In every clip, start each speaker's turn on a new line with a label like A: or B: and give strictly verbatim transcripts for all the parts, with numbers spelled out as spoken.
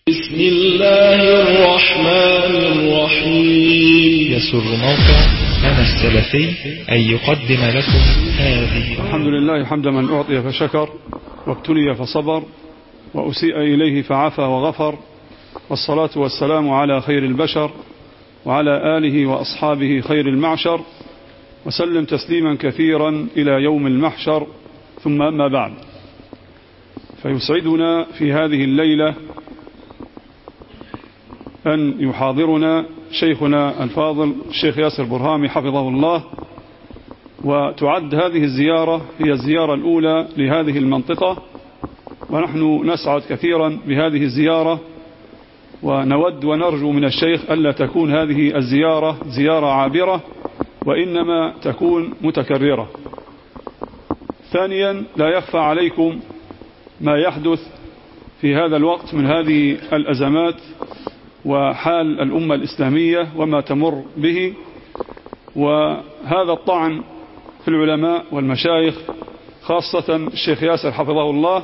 A: بسم الله الرحمن الرحيم.
B: يسر موقع أنا السلفي أن يقدم لكم هذه.
C: الحمد لله حمد من أعطي فشكر، وابتلي فصبر، وأسيء إليه فعفى وغفر، والصلاة والسلام على خير البشر وعلى آله وأصحابه خير المعشر، وسلم تسليما كثيرا إلى يوم المحشر. ثم أما بعد، فيسعدنا في هذه الليلة أن يحاضرنا شيخنا الفاضل الشيخ ياسر برهامي حفظه الله، وتعد هذه الزيارة هي الزيارة الأولى لهذه المنطقة، ونحن نسعد كثيرا بهذه الزيارة، ونود ونرجو من الشيخ ألا تكون هذه الزيارة زيارة عابرة، وإنما تكون متكررة. ثانيا، لا يخفى عليكم ما يحدث في هذا الوقت من هذه الأزمات وحال الأمة الإسلامية وما تمر به، وهذا الطعن في العلماء والمشايخ، خاصة الشيخ ياسر حفظه الله.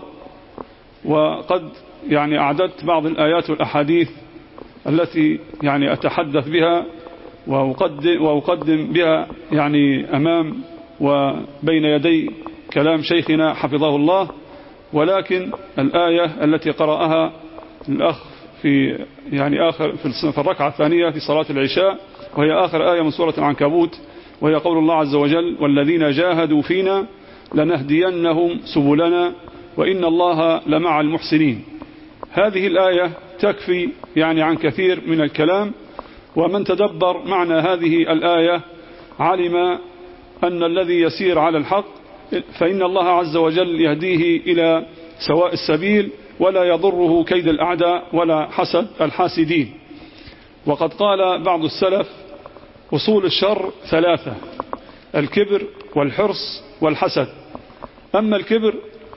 C: وقد يعني أعددت بعض الآيات والأحاديث التي يعني أتحدث بها وأقدم, وأقدم بها يعني أمام وبين يدي كلام شيخنا حفظه الله، ولكن الآية التي قرأها الأخ في يعني آخر في الركعة الثانية في صلاة العشاء، وهي آخر آية من سورة العنكبوت، وهي قول الله عز وجل: والذين جاهدوا فينا لنهدينهم سبلنا وإن الله لمع المحسنين. هذه الآية تكفي يعني عن كثير من الكلام، ومن تدبر معنى هذه الآية علم أن الذي يسير على الحق فإن الله عز وجل يهديه إلى سواء السبيل، ولا يضره كيد الأعداء ولا حسد الحاسدين. وقد قال بعض السلف: أصول الشر ثلاثة: الكبر والحرص والحسد. أما الكبر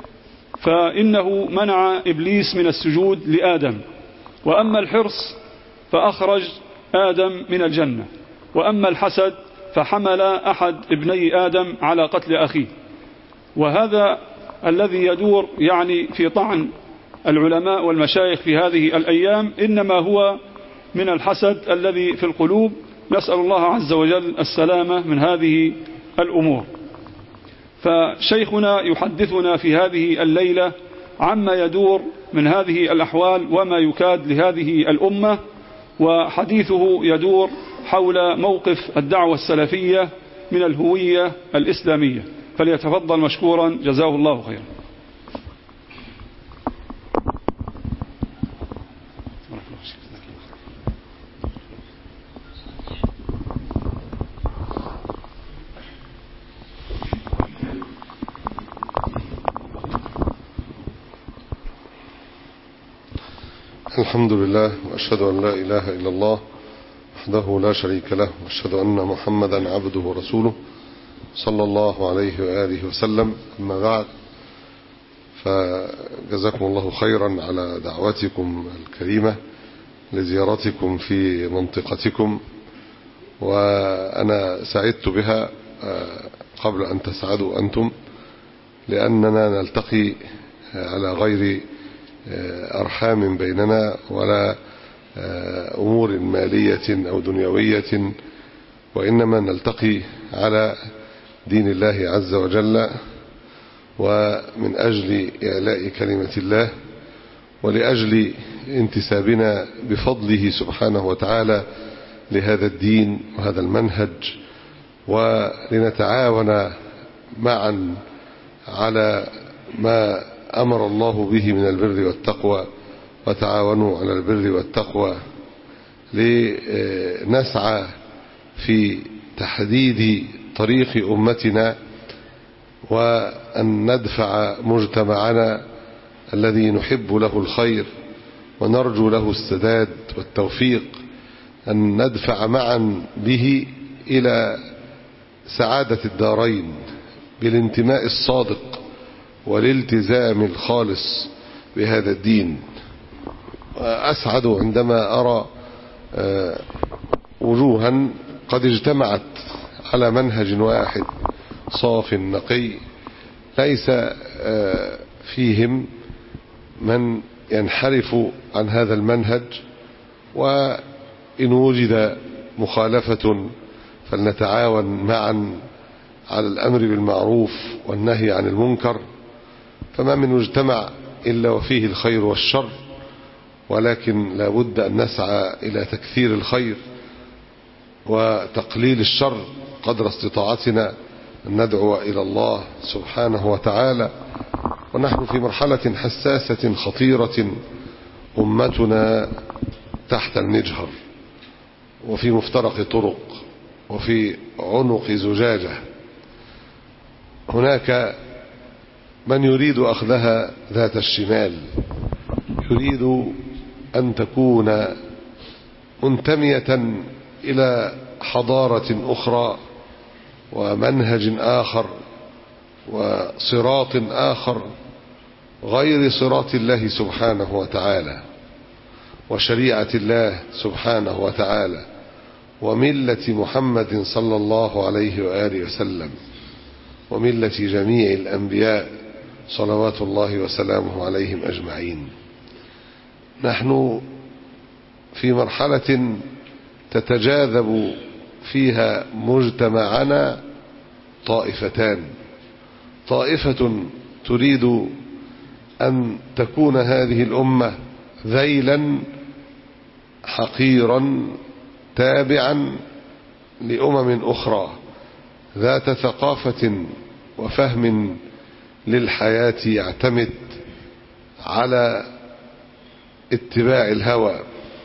C: فإنه منع إبليس من السجود لآدم، وأما الحرص فأخرج آدم من الجنة، وأما الحسد فحمل أحد ابني آدم على قتل أخيه. وهذا الذي يدور يعني في طعن العلماء والمشايخ في هذه الأيام إنما هو من الحسد الذي في القلوب، نسأل الله عز وجل السلامة من هذه الأمور. فشيخنا يحدثنا في هذه الليلة عما يدور من هذه الأحوال وما يكاد لهذه الأمة، وحديثه يدور حول موقف الدعوة السلفية من الهوية الإسلامية. فليتفضل مشكورا جزاه الله خيرا.
D: الحمد لله، وأشهد أن لا إله إلا الله وحده لا شريك له، وأشهد أن محمدا عبده ورسوله صلى الله عليه وآله وسلم. أما بعد، فجزاكم الله خيرا على دعوتكم الكريمة لزيارتكم في منطقتكم، وأنا سعدت بها قبل أن تسعدوا أنتم، لأننا نلتقي على غير أرحام بيننا ولا أمور مالية أو دنيوية، وإنما نلتقي على دين الله عز وجل، ومن أجل إعلاء كلمة الله، ولأجل انتسابنا بفضله سبحانه وتعالى لهذا الدين وهذا المنهج، ولنتعاون معا على ما أمر الله به من البر والتقوى، وتعاونوا على البر والتقوى، لنسعى في تحديد طريق أمتنا، وأن ندفع مجتمعنا الذي نحب له الخير ونرجو له السداد والتوفيق، أن ندفع معا به إلى سعادة الدارين بالانتماء الصادق والالتزام الخالص بهذا الدين. أسعد عندما أرى وجوها قد اجتمعت على منهج واحد صاف نقي، ليس فيهم من ينحرف عن هذا المنهج، وإن وجد مخالفة فلنتعاون معا على الأمر بالمعروف والنهي عن المنكر، فما من مجتمع إلا وفيه الخير والشر، ولكن لا بد أن نسعى إلى تكثير الخير وتقليل الشر قدر استطاعتنا، أن ندعو إلى الله سبحانه وتعالى. ونحن في مرحلة حساسة خطيرة، أمتنا تحت المجهر وفي مفترق طرق وفي عنق زجاجة. هناك من يريد أخذها ذات الشمال، يريد أن تكون منتمية إلى حضارة أخرى ومنهج آخر وصراط آخر غير صراط الله سبحانه وتعالى وشريعة الله سبحانه وتعالى وملة محمد صلى الله عليه وآله وسلم وملة جميع الأنبياء صلوات الله وسلامه عليهم أجمعين. نحن في مرحلة تتجاذب فيها مجتمعنا طائفتان، طائفة تريد أن تكون هذه الأمة ذيلا حقيرا تابعا لأمم أخرى ذات ثقافة وفهم للحياة يعتمد على اتباع الهوى،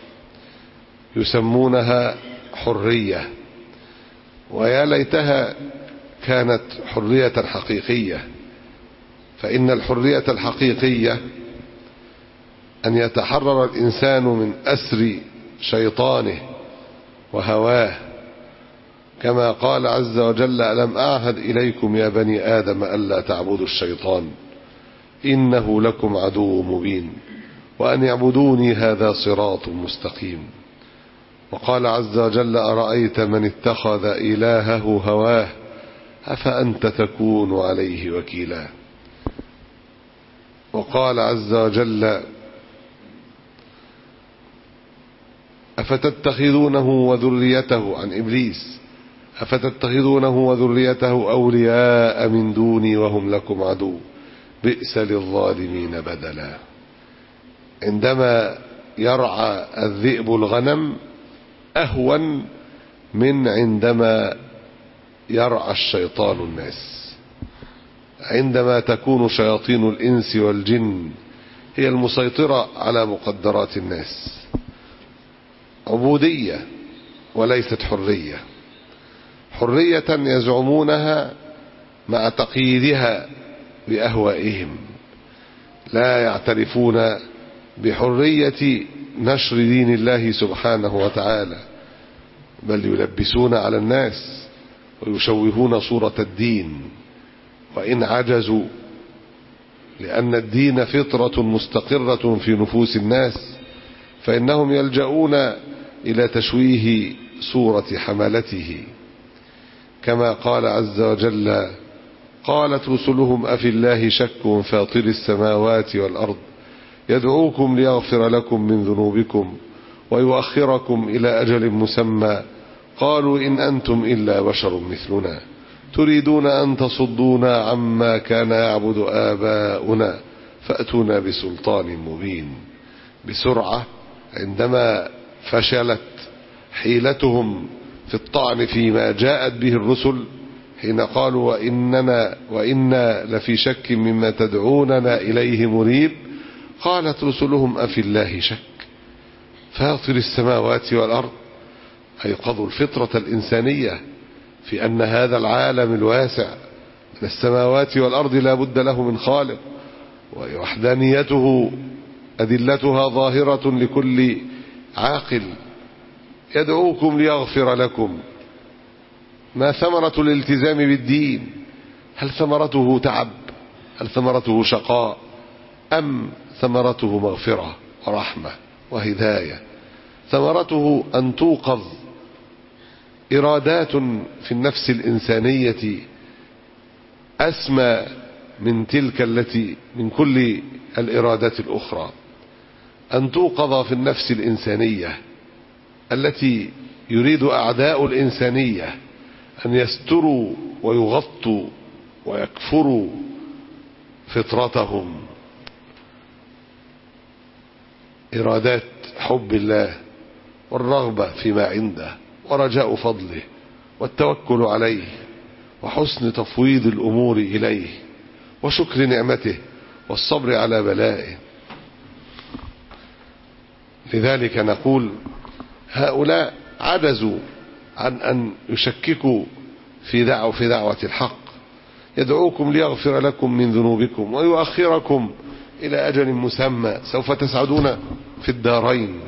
D: يسمونها حرية، ويا ليتها كانت حرية حقيقية. فإن الحرية الحقيقية أن يتحرر الإنسان من أسر شيطانه وهواه، كما قال عز وجل: ألم أعهد إليكم يا بني آدم ألا تعبدوا الشيطان إنه لكم عدو مبين وأن يعبدوني هذا صراط مستقيم. وقال عز وجل: أرأيت من اتخذ إلهه هواه أفأنت تكون عليه وكيلا. وقال عز وجل: أفتتخذونه وذريته عن إبليس أفتتخذونه وذريته أولياء من دوني وهم لكم عدو بئس للظالمين بدلا. عندما يرعى الذئب الغنم أهون من عندما يرعى الشيطان الناس. عندما تكون شياطين الإنس والجن هي المسيطرة على مقدرات الناس، عبودية وليست حرية، حرية يزعمونها مع تقييدها بأهوائهم، لا يعترفون بحرية نشر دين الله سبحانه وتعالى، بل يلبسون على الناس ويشوهون صورة الدين. وإن عجزوا، لأن الدين فطرة مستقرة في نفوس الناس، فإنهم يلجؤون إلى تشويه صورة حملته، كما قال عز وجل: قالت رسلهم أفي الله شك فاطر السماوات والأرض يدعوكم ليغفر لكم من ذنوبكم ويؤخركم إلى أجل مسمى قالوا إن أنتم إلا بشر مثلنا تريدون أن تصدونا عما كان يعبد آباؤنا فأتونا بسلطان مبين. بسرعة عندما فشلت حيلتهم في الطعن فيما جاءت به الرسل، حين قالوا وإننا وإنا لفي شك مما تدعوننا إليه مريب، قالت رسلهم أفي الله شك فاطر السماوات والأرض، أيقظوا الفطرة الإنسانية في أن هذا العالم الواسع من السماوات والأرض لا بد له من خالق، ووحدانيته أدلتها ظاهرة لكل عاقل. يدعوكم ليغفر لكم. ما ثمرة الالتزام بالدين؟ هل ثمرته تعب؟ هل ثمرته شقاء؟ أم ثمرته مغفرة ورحمة وهداية؟ ثمرته أن توقظ إرادات في النفس الإنسانية أسمى من تلك التي من كل الإرادات الأخرى. أن توقظ في النفس الإنسانية التي يريد أعداء الإنسانية أن يستروا ويغطوا ويكفروا فطرتهم، إرادات حب الله والرغبة فيما عنده ورجاء فضله والتوكل عليه وحسن تفويض الأمور إليه وشكر نعمته والصبر على بلائه. لذلك نقول هؤلاء عجزوا عن أن يشككوا في دعوة في دعوة الحق، يدعوكم ليغفر لكم من ذنوبكم ويؤخركم إلى أجل مسمى سوف تسعدون في الدارين.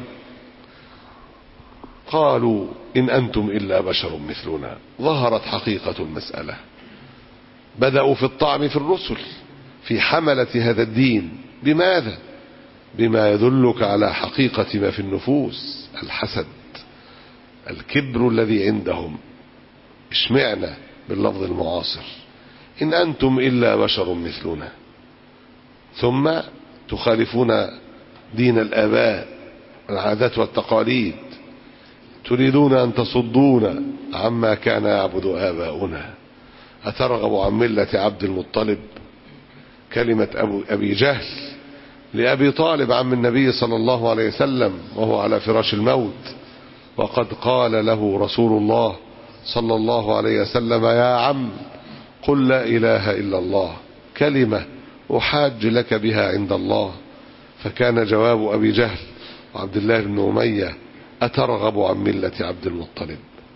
D: قالوا إن أنتم إلا بشر مثلنا. ظهرت حقيقة المسألة، بدأوا في الطعن في الرسل في حملة هذا الدين. بماذا؟ بما يدلك على حقيقة ما في النفوس، الحسد، الكبر الذي عندهم. اشمعنا باللفظ المعاصر إن أنتم إلا بشر مثلنا، ثم تخالفون دين الآباء والعادات والتقاليد، تريدون أن تصدونا عما كان يعبد آباؤنا. أترغب عن ملة عبد المطلب؟ كلمة أبو أبي جهل لأبي طالب عم النبي صلى الله عليه وسلم وهو على فراش الموت، وقد قال له رسول الله صلى الله عليه وسلم يا عم قل لا إله إلا الله كلمة أحاج لك بها عند الله. فكان جواب أبي جهل وعبد الله بن أمية أترغب عن ملة عبد المطلب.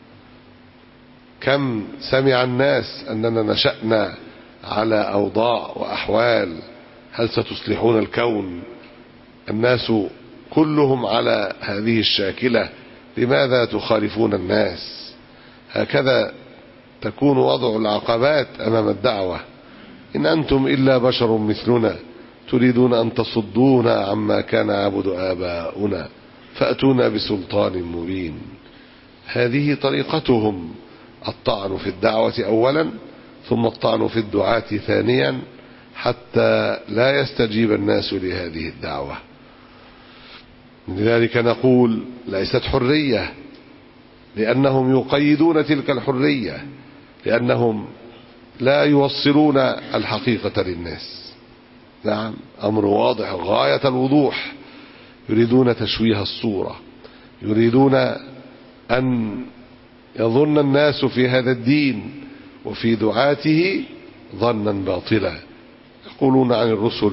D: كم سمع الناس أننا نشأنا على أوضاع وأحوال، هل ستصلحون الكون؟ الناس كلهم على هذه الشاكلة، لماذا تخالفون الناس؟ هكذا تكون وضع العقبات أمام الدعوة. إن أنتم إلا بشر مثلنا تريدون أن تصدونا عما كان يعبد آباؤنا فأتونا بسلطان مبين. هذه طريقتهم، الطعن في الدعوة أولا ثم الطعن في الدعاة ثانيا، حتى لا يستجيب الناس لهذه الدعوة. لذلك نقول ليست حرية، لأنهم يقيدون تلك الحرية، لأنهم لا يوصلون الحقيقة للناس. نعم، أمر واضح غاية الوضوح. يريدون تشويه الصورة، يريدون أن يظن الناس في هذا الدين وفي دعاته ظنا باطلا. يقولون عن الرسل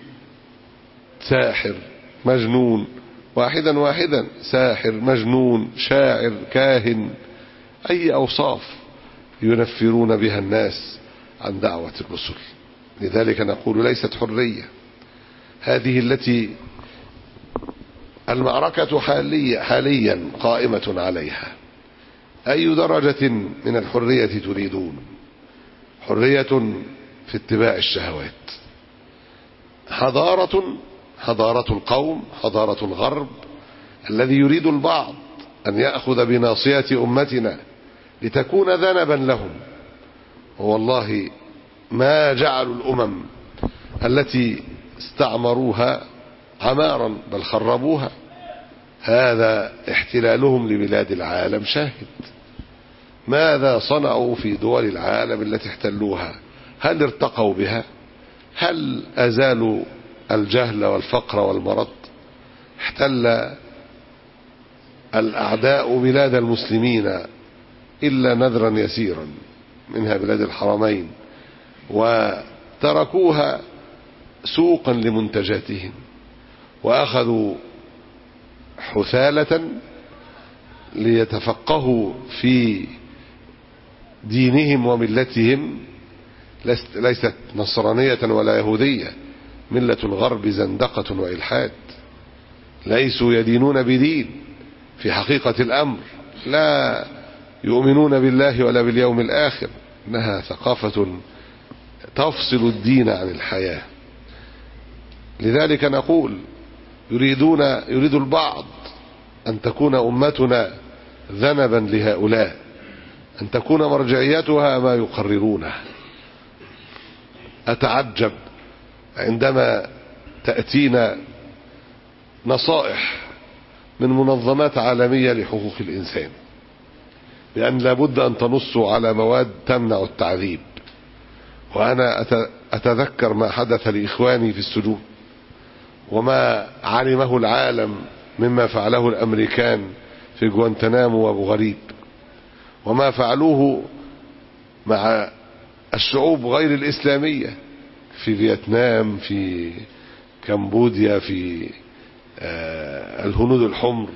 D: ساحر مجنون، واحدا واحدا، ساحر مجنون شاعر كاهن، أي أوصاف ينفرون بها الناس عن دعوة الرسل. لذلك نقول ليست حرية، هذه التي المعركة حاليا, حاليا قائمة عليها. أي درجة من الحرية تريدون؟ حرية في اتباع الشهوات، حضارة حضارة القوم، حضارة الغرب الذي يريد البعض أن يأخذ بناصية أمتنا لتكون ذنبا لهم. والله ما جعلوا الأمم التي استعمروها عمارا، بل خربوها. هذا احتلالهم لبلاد العالم شاهد. ماذا صنعوا في دول العالم التي احتلوها؟ هل ارتقوا بها؟ هل أزالوا الجهل والفقر والمرض؟ احتل الأعداء بلاد المسلمين إلا نذرا يسيرا، منها بلاد الحرمين، وتركوها سوقا لمنتجاتهم، وأخذوا حثالة ليتفقهوا في دينهم وملتهم. ليست نصرانية ولا يهودية، ملة الغرب زندقة وإلحاد. ليسوا يدينون بدين في حقيقة الأمر، لا يؤمنون بالله ولا باليوم الآخر، إنها ثقافة تفصل الدين عن الحياة. لذلك نقول يريدون يريد البعض أن تكون أمتنا ذنبا لهؤلاء، أن تكون مرجعيتها ما يقررونه. أتعجب عندما تأتينا نصائح من منظمات عالمية لحقوق الإنسان بأن لابد أن تنصوا على مواد تمنع التعذيب. وأنا أتذكر ما حدث لإخواني في السجون وما علمه العالم مما فعله الأمريكان في جوانتنامو وابو غريب، وما فعلوه مع الشعوب غير الإسلامية في فيتنام، في كمبوديا، في الهنود الحمر.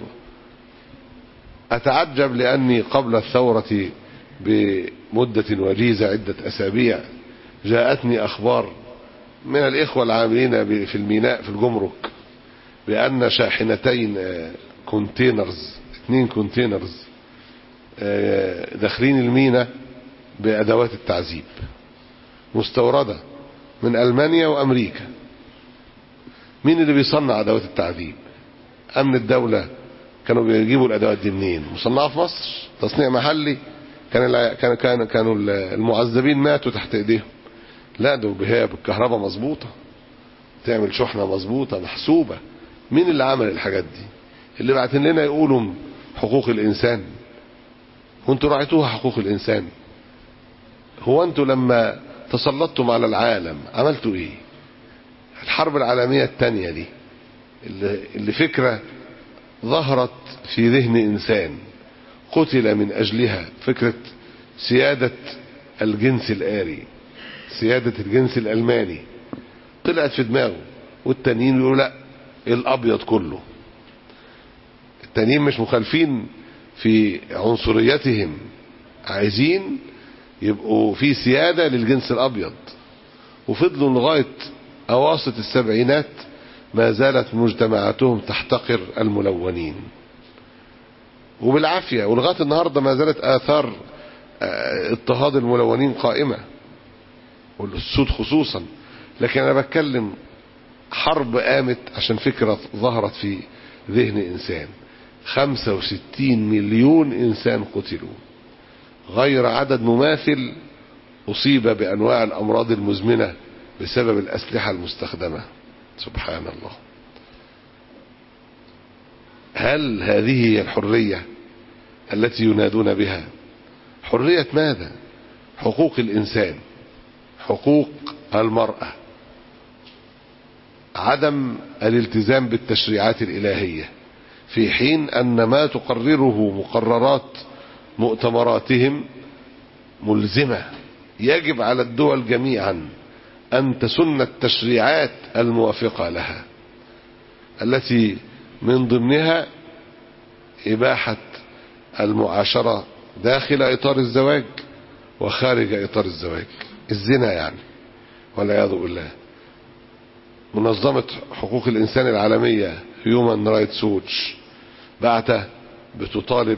D: أتعجب لأني قبل الثورة بمدة وجيزة عدة أسابيع جاءتني أخبار من الإخوة العاملين في الميناء في الجمرك بأن شاحنتين كونتينرز اثنين كونتينرز داخلين الميناء بأدوات التعذيب مستوردة من ألمانيا وأمريكا. مين اللي بيصنع أدوات التعذيب؟ أمن الدولة. كانوا بيجيبوا الأدوات دي منين؟ مصنعة في مصر، تصنيع محلي. كان كان كان كانوا المعذبين ماتوا تحت ايديهم. لا، دول هي بالكهرباء مظبوطة، تعمل شحنة مظبوطة محسوبة. مين اللي عمل الحاجات دي؟ اللي بعتين لنا يقولوا حقوق الإنسان. وانتوا راعيتوها حقوق الإنسان؟ هو انتوا لما تسلطتم على العالم عملتوا ايه؟ الحرب العالمية الثانية دي اللي, اللي فكرة ظهرت في ذهن إنسان قتل من أجلها، فكرة سيادة الجنس الآري، سيادة الجنس الألماني، طلعت في دماغه. والتانيين يقولوا لا، الأبيض كله. التانيين مش مخالفين في عنصريتهم، عايزين يبقوا في سيادة للجنس الأبيض. وفضلوا لغاية أواسط السبعينات ما زالت مجتمعاتهم تحتقر الملونين وبالعافية، ولغاية النهاردة ما زالت آثار اضطهاد الملونين قائمة والسود خصوصا. لكن أنا بتكلم حرب قامت عشان فكرة ظهرت في ذهن إنسان. خمسة وستين مليون إنسان قتلوا، غير عدد مماثل أصيب بأنواع الأمراض المزمنة بسبب الأسلحة المستخدمة. سبحان الله. هل هذه هي الحرية التي ينادون بها؟ حرية ماذا؟ حقوق الإنسان، حقوق المرأة، عدم الالتزام بالتشريعات الإلهية، في حين أن ما تقرره مقررات مؤتمراتهم ملزمة. يجب على الدول جميعا أن تسن التشريعات الموافقة لها، التي من ضمنها إباحة المعاشرة داخل إطار الزواج وخارج إطار الزواج، الزنا يعني والعياذ بالله. منظمة حقوق الإنسان العالمية هيومن رايتس ووتش بعتها بتطالب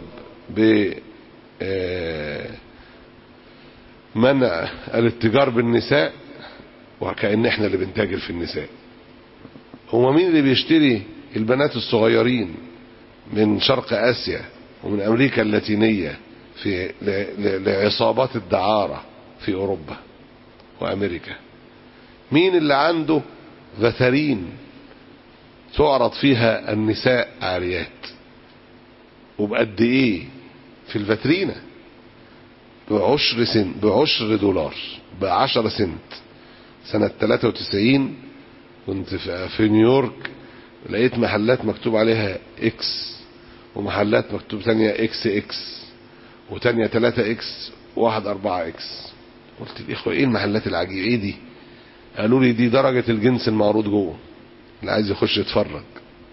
D: بمنع الاتجار بالنساء، وكأن احنا اللي بنتاجر في النساء. هو مين اللي بيشتري البنات الصغيرين من شرق آسيا ومن أمريكا اللاتينية في لعصابات الدعارة في أوروبا وأمريكا؟ مين اللي عنده فترين تعرض فيها النساء عاريات؟ وبقد ايه في الفترينة؟ بعشر سنت، بعشر دولار، بعشر سنت. سنة ثلاثة وتسعين كنت في نيويورك، لقيت محلات مكتوب عليها اكس، ومحلات مكتوب تانية اكس اكس، وتانية ثلاثة اكس، وواحد اربعة اكس. قلت الاخوة ايه المحلات العجيبة ايه دي؟ قالوا لي دي درجة الجنس المعروض جوه، اللي عايز يخش يتفرج.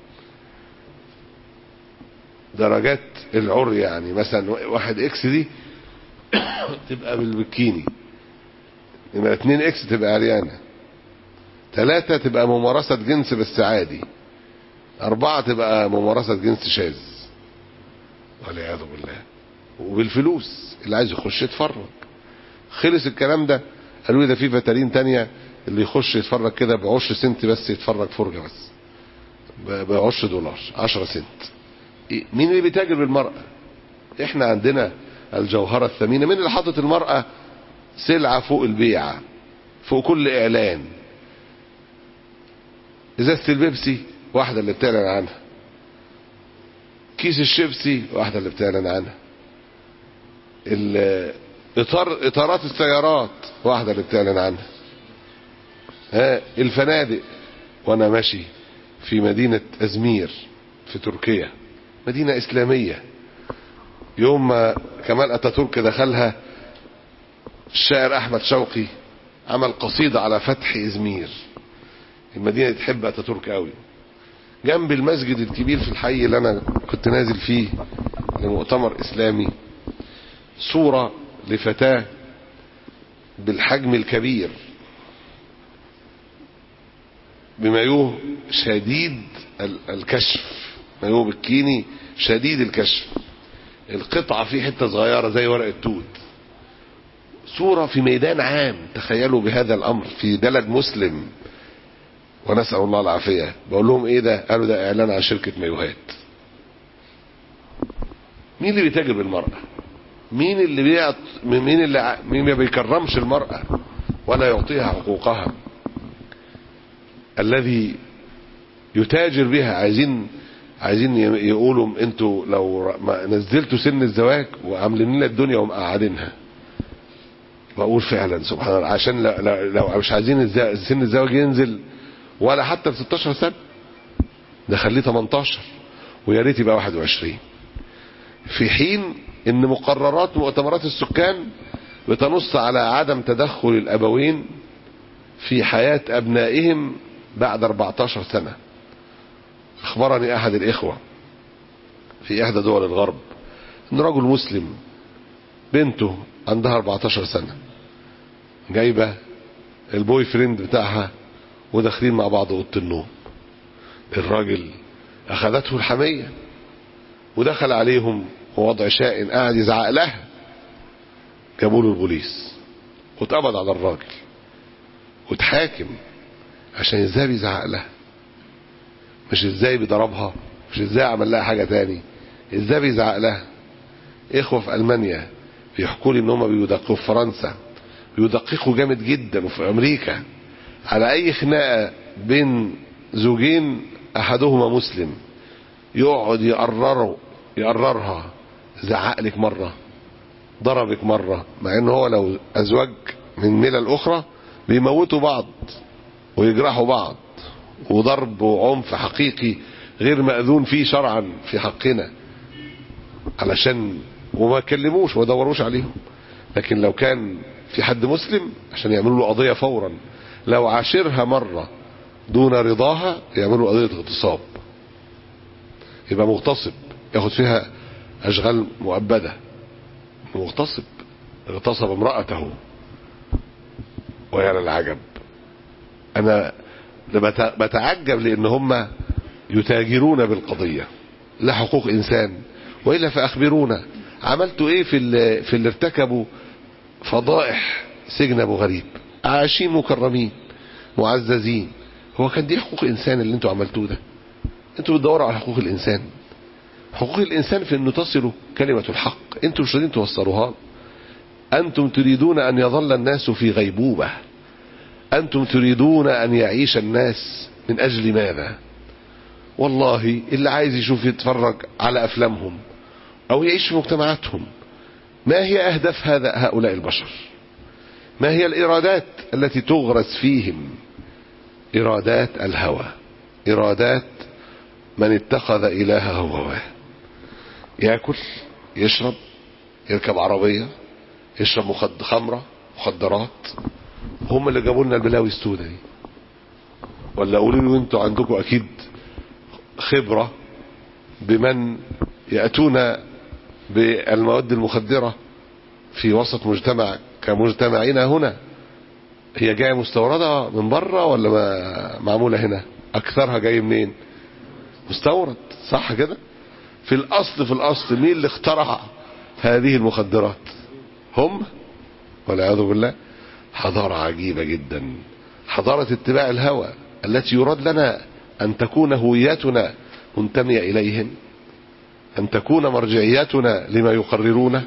D: درجات العر يعني مثلا واحد اكس دي تبقى بالبكيني، لما اتنين اكس تبقى عريانة، ثلاثة تبقى ممارسة جنس بس عادي، اربعة تبقى ممارسة جنس شاذ والعياذ بالله، وبالفلوس اللي عايز يخش يتفرج. خلص الكلام ده، قالوا لي ده في فترين تانية اللي يخش يتفرج كده بعشر سنت بس، يتفرج فرجة بس بعشر دولار، عشرة سنت. مين اللي بيتاجر بالمرأة؟ احنا عندنا الجوهرة الثمينة. مين اللي حاطط المرأة سلعة فوق البيعة، فوق كل اعلان؟ ازازة البيبسي واحدة اللي بتعلن عنها، كيس الشيبسي واحدة اللي بتعلن عنها، اطار اطارات السيارات واحدة اللي بتعلن عنها، ها الفنادق. وانا ماشي في مدينة ازمير في تركيا، مدينة اسلامية، يوم ما كمال اتاتورك دخلها الشاعر احمد شوقي عمل قصيدة على فتح ازمير. المدينة تحب اتاتورك قوي. جنب المسجد الكبير في الحي اللي انا كنت نازل فيه لمؤتمر اسلامي صورة لفتاة بالحجم الكبير بمايوه شديد الكشف، مايوه بكيني شديد الكشف، القطعة فيه حتة صغيرة زي ورق التوت، صورة في ميدان عام. تخيلوا بهذا الامر في بلد مسلم، ونسأل الله العافية. بقول لهم ايه ده؟ قالوا ده اعلان عن شركة مايوهات. مين اللي بيتاجر بالمرأة؟ مين اللي بيعط مين اللي مين ما بيكرمش المرأة ولا يعطيها حقوقها؟ الذي يتاجر بها. عايزين عايزين يقولوا انتوا لو ما نزلتوا سن الزواج وعاملين لنا الدنيا ومقعدينها. بقول فعلا سبحان الله، عشان لو, لو مش عايزين سن الزواج ينزل ولا حتى ب ستاشر سنة، ده خليه تمنتاشر ويا ريت يبقى واحد وعشرين، في حين ان مقررات مؤتمرات السكان بتنص على عدم تدخل الابوين في حياة ابنائهم بعد اربعتاشر سنة. اخبرني احد الاخوة في احدى دول الغرب ان رجل مسلم بنته عندها اربعتاشر سنة جايبة البوي فريند بتاعها وداخلين مع بعض اوضه النوم. الراجل اخذته الحمية ودخل عليهم ووضع شائن، قاعد يزعق لها. جابوا له البوليس واتقبض على الراجل واتحاكم عشان ازاي بيزعق لها، مش ازاي بيضربها، مش ازاي عمل لها حاجة تاني، ازاي بيزعق لها. اخوة في المانيا بيحكوا لي ان هم بيدققوا في فرنسا، بيدققوا جامد جدا، وفي امريكا على اي خناقة بين زوجين احدهما مسلم يقعد يقرروا يقررها، زعقلك مرة، ضربك مرة، مع ان هو لو ازواج من ملل اخرى بيموتوا بعض ويجرحوا بعض، وضرب وعنف حقيقي غير مأذون فيه شرعا في حقنا، علشان وما كلموش وما دوروش عليهم. لكن لو كان في حد مسلم عشان يعملوا له قضية فورا، لو عاشرها مرة دون رضاها يعملوا قضية اغتصاب، يبقى مغتصب ياخد فيها اشغال مؤبدة. مغتصب اغتصب امرأته. ويا للعجب، انا بتعجب لان هم يتاجرون بالقضية، لا حقوق انسان. وإلا فاخبرونا عملتوا ايه في اللي, في اللي ارتكبوا فضائح سجن ابو غريب، عايشين مكرمين معززين. هو كان دي حقوق انسان اللي انتوا عملتوه ده؟ انتوا بتدوروا على حقوق الانسان. حقوق الانسان في انه تصلوا كلمة الحق، انتوا مش راضيين توصلوها. انتم تريدون ان يظل الناس في غيبوبة، انتم تريدون ان يعيش الناس من اجل ماذا؟ والله اللي عايز يشوف يتفرج على افلامهم او يعيش في مجتمعاتهم. ما هي اهداف هذا هؤلاء البشر؟ ما هي الارادات التي تغرس فيهم؟ ارادات الهوى، ارادات من اتخذ الهه هواه. ياكل، يشرب، يركب عربية، يشرب مخد خمرة، مخدرات. هم اللي جابوا لنا البلاوي السوداء دي. ولا قولوا له انتوا عندكم اكيد خبرة بمن يأتون بالمواد المخدرة في وسط مجتمع كمجتمعنا هنا. هي جاية مستوردة من بره ولا ما معمولة هنا؟ اكثرها جاي منين؟ مستورد، صح كده؟ في الاصل في الاصل مين اللي اخترع هذه المخدرات؟ هم والعياذ بالله. حضارة عجيبة جدا، حضارة اتباع الهوى التي يراد لنا ان تكون هويتنا منتمية اليهم، ان تكون مرجعيتنا لما يقررونه،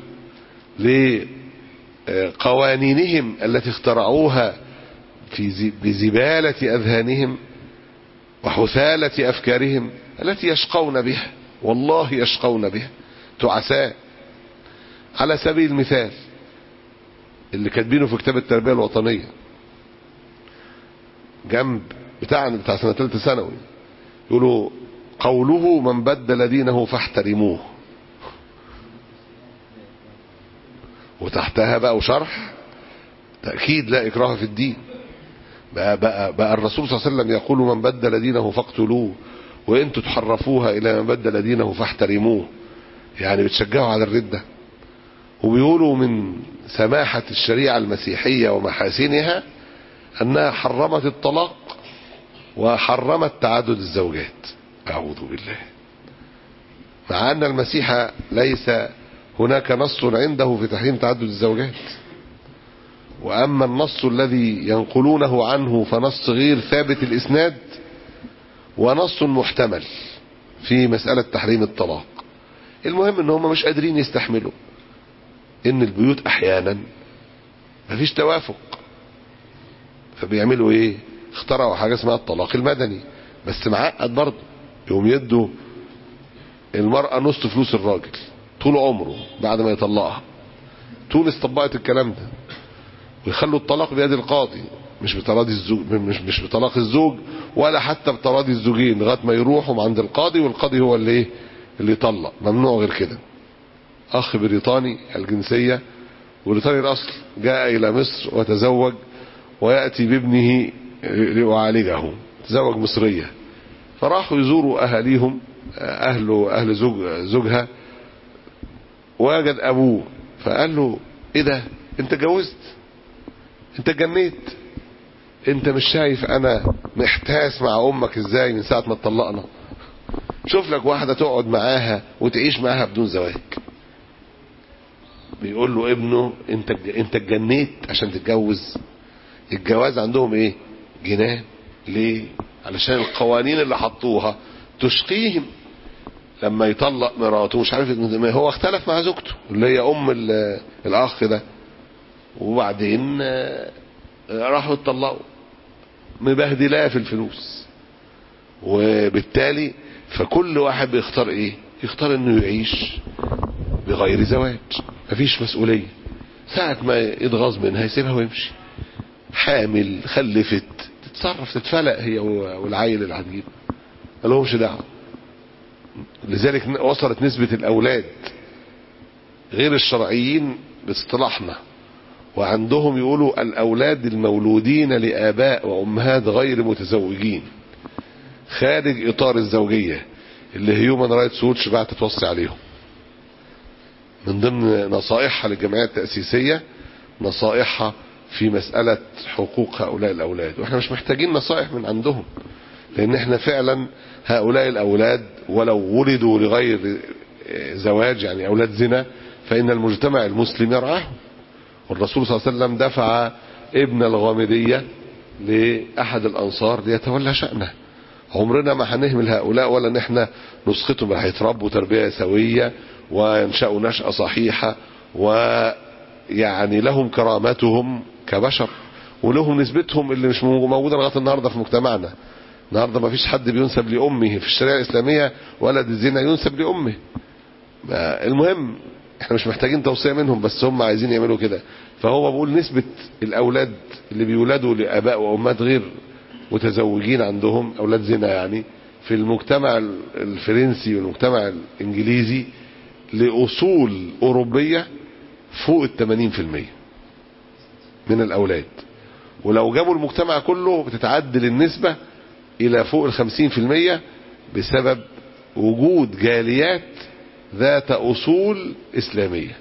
D: لقوانينهم التي اخترعوها في بزبالة اذهانهم. وحثالة أفكارهم التي يشقون بها، والله يشقون بها تعساء. على سبيل المثال اللي كاتبينه في كتاب التربية الوطنية جنب بتاعنا بتاع سنة ثالثة ثانوي، يقولوا قوله من بدل دينه فاحترموه، وتحتها بقى وشرح تأكيد لا إكراه في الدين. بقى, بقى, بقى الرسول صلى الله عليه وسلم يقول من بدل دينه فاقتلوه، وانتوا تحرفوها الى من بدل دينه فاحترموه، يعني بتشجعوا على الردة. وبيقولوا من سماحة الشريعة المسيحية ومحاسنها انها حرمت الطلاق وحرمت تعدد الزوجات. اعوذ بالله. مع ان المسيح ليس هناك نص عنده في تحريم تعدد الزوجات، واما النص الذي ينقلونه عنه فنص غير ثابت الاسناد ونص محتمل في مسألة تحريم الطلاق. المهم ان هم مش قادرين يستحملوا ان البيوت احيانا مفيش توافق، فبيعملوا ايه؟ اخترعوا حاجة اسمها الطلاق المدني، بس معقد برضه. يقوم يدوا المرأة نص فلوس الراجل طول عمره بعد ما يطلقها. تونس طبقت الكلام ده، ويخلوا الطلاق بيد القاضي، مش بتراضي الزوج، مش مش بطلاق الزوج ولا حتى بتراضي الزوجين، لغايه ما يروحوا عند القاضي والقاضي هو اللي ايه اللي يطلق. ممنوع غير كده. اخ بريطاني الجنسيه بريطاني الاصل جاء الى مصر وتزوج وياتي بابنه ليعالجه، تزوج مصريه، فراحوا يزوروا اهاليهم اهله اهل زوج زوجها، وجد ابوه فقال له ايه ده انت اتجوزت؟ انت اتجنيت؟ انت مش شايف انا محتاس مع امك ازاي من ساعة ما اتطلقنا؟ شوف لك واحدة تقعد معاها وتعيش معاها بدون زواج. بيقول له ابنه انت انت اتجنيت عشان تتجوز؟ الجواز عندهم ايه؟ جنان. ليه؟ علشان القوانين اللي حطوها تشقيهم. لما يطلق مراته مش عارف، هو اختلف مع زوجته اللي هي ام الاخ ده، وبعدين راحوا اتطلقوا مبهدلاه في الفلوس. وبالتالي فكل واحد بيختار ايه؟ يختار انه يعيش بغير زواج، مفيش مسؤولية. ساعة ما يتغاظ منها يسيبها ويمشي. حامل خلفت تتصرف تتفلق هي والعيل العجيب، مالهمش دعوة. لذلك وصلت نسبة الاولاد غير الشرعيين باصطلاحنا، وعندهم يقولوا الاولاد المولودين لاباء وامهات غير متزوجين خارج اطار الزوجية اللي هيومن رايتس ووتش بقى تتوصي عليهم. من ضمن نصائحها للجمعيات التأسيسية نصائحها في مسألة حقوق هؤلاء الاولاد، واحنا مش محتاجين نصائح من عندهم، لان احنا فعلا هؤلاء الاولاد ولو ولدوا لغير زواج يعني اولاد زنا فان المجتمع المسلم يرعاهم. والرسول صلى الله عليه وسلم دفع ابن الغامدية لأحد الأنصار ليتولى شأنه. عمرنا ما هنهمل هؤلاء ولا نحن نسخطهم، هيتربوا تربية سوية وينشأوا نشأة صحيحة، ويعني لهم كرامتهم كبشر ولهم نسبتهم اللي مش موجودة لغاية النهاردة في مجتمعنا. النهاردة ما فيش حد بينسب لأمه في الشريعة الإسلامية، ولد الزنا ينسب لأمه. المهم احنا مش محتاجين توصية منهم، بس هم عايزين يعملوا كده. فهو بقول نسبة الاولاد اللي بيولدوا لاباء وامهات غير متزوجين عندهم اولاد زنا يعني في المجتمع الفرنسي والمجتمع الانجليزي لاصول اوروبية فوق الثمانين في المية من الاولاد، ولو جابوا المجتمع كله بتتعدل النسبة الى فوق الخمسين في المية بسبب وجود جاليات ذات اصول اسلامية.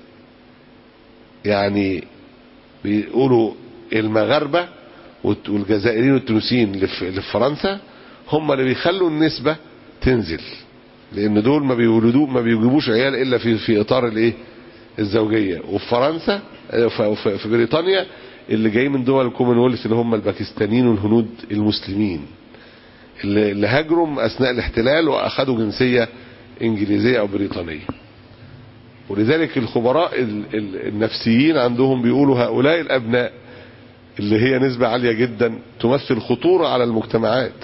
D: يعني بيقولوا المغاربة والجزائريين والتونسيين اللي في فرنسا هم اللي بيخلوا النسبة تنزل، لان دول ما بيولدوا ما بيجيبوش عيال الا في في اطار الايه الزوجية. وفي فرنسا في بريطانيا اللي جاي من دول الكومنولث اللي هم الباكستانيين والهنود المسلمين اللي هاجروا اثناء الاحتلال واخذوا جنسية انجليزية او بريطانية. ولذلك الخبراء النفسيين عندهم بيقولوا هؤلاء الابناء اللي هي نسبة عالية جدا تمثل خطورة على المجتمعات،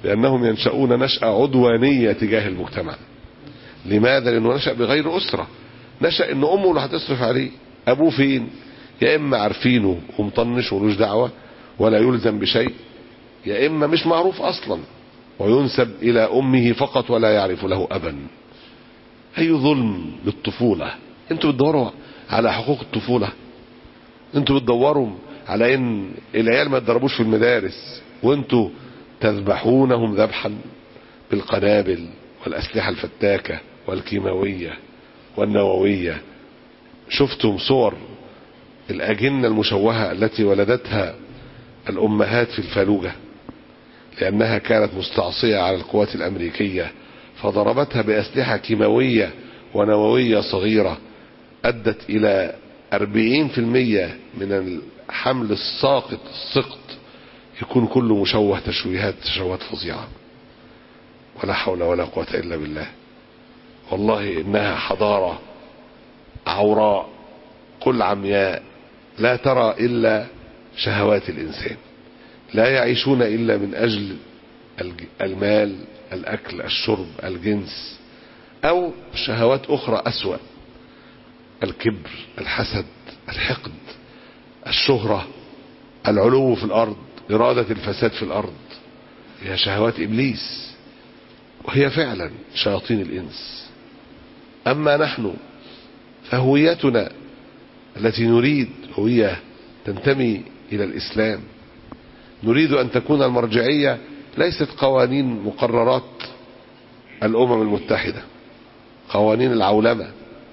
D: لأنهم ينشأون نشأة عدوانية تجاه المجتمع. لماذا؟ لأنه نشأ بغير أسرة، نشأ إن أمه اللي هتصرف عليه، أبوه فين؟ يا إما عارفينه ومطنش ولوش دعوة ولا يلزم بشيء، يا إما مش معروف أصلا وينسب إلى أمه فقط ولا يعرف له أبا. أي ظلم للطفولة! انتوا بتدوروا على حقوق الطفولة، انتوا بتدوروا على ان العيال ما يتضربوش في المدارس، وانتوا تذبحونهم ذبحا بالقنابل والأسلحة الفتاكة والكيماوية والنووية. شفتم صور الأجنة المشوهة التي ولدتها الأمهات في الفالوجة لأنها كانت مستعصية على القوات الأمريكية فضربتها بأسلحة كيماوية ونووية صغيرة أدت إلى أربعين في المية من الحمل الساقط السقط يكون كله مشوه تشويهات تشوهات فظيعة. ولا حول ولا قوة إلا بالله. والله إنها حضارة عوراء كل عمياء لا ترى إلا شهوات الإنسان، لا يعيشون إلا من أجل المال، الأكل، الشرب، الجنس، أو شهوات أخرى أسوأ: الكبر، الحسد، الحقد، الشهرة، العلو في الأرض، إرادة الفساد في الأرض. هي شهوات إبليس وهي فعلا شياطين الإنس. أما نحن فهويتنا التي نريد هوية تنتمي إلى الإسلام. نريد أن تكون المرجعية ليست قوانين مقررات الأمم المتحدة، قوانين العولمة،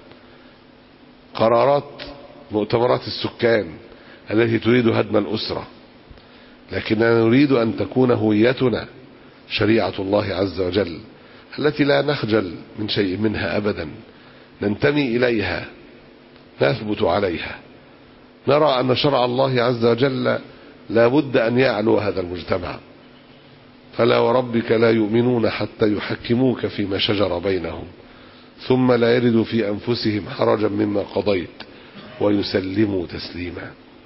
D: قرارات مؤتمرات السكان التي تريد هدم الأسرة، لكننا نريد أن تكون هويتنا شريعة الله عز وجل التي لا نخجل من شيء منها أبدا، ننتمي إليها، نثبت عليها، نرى أن شرع الله عز وجل لا بد أن يعلو هذا المجتمع. فلا وربك لا يؤمنون حتى يحكموك فيما شجر بينهم ثم لا يجدوا في أنفسهم حرجا مما قضيت ويسلموا تسليما.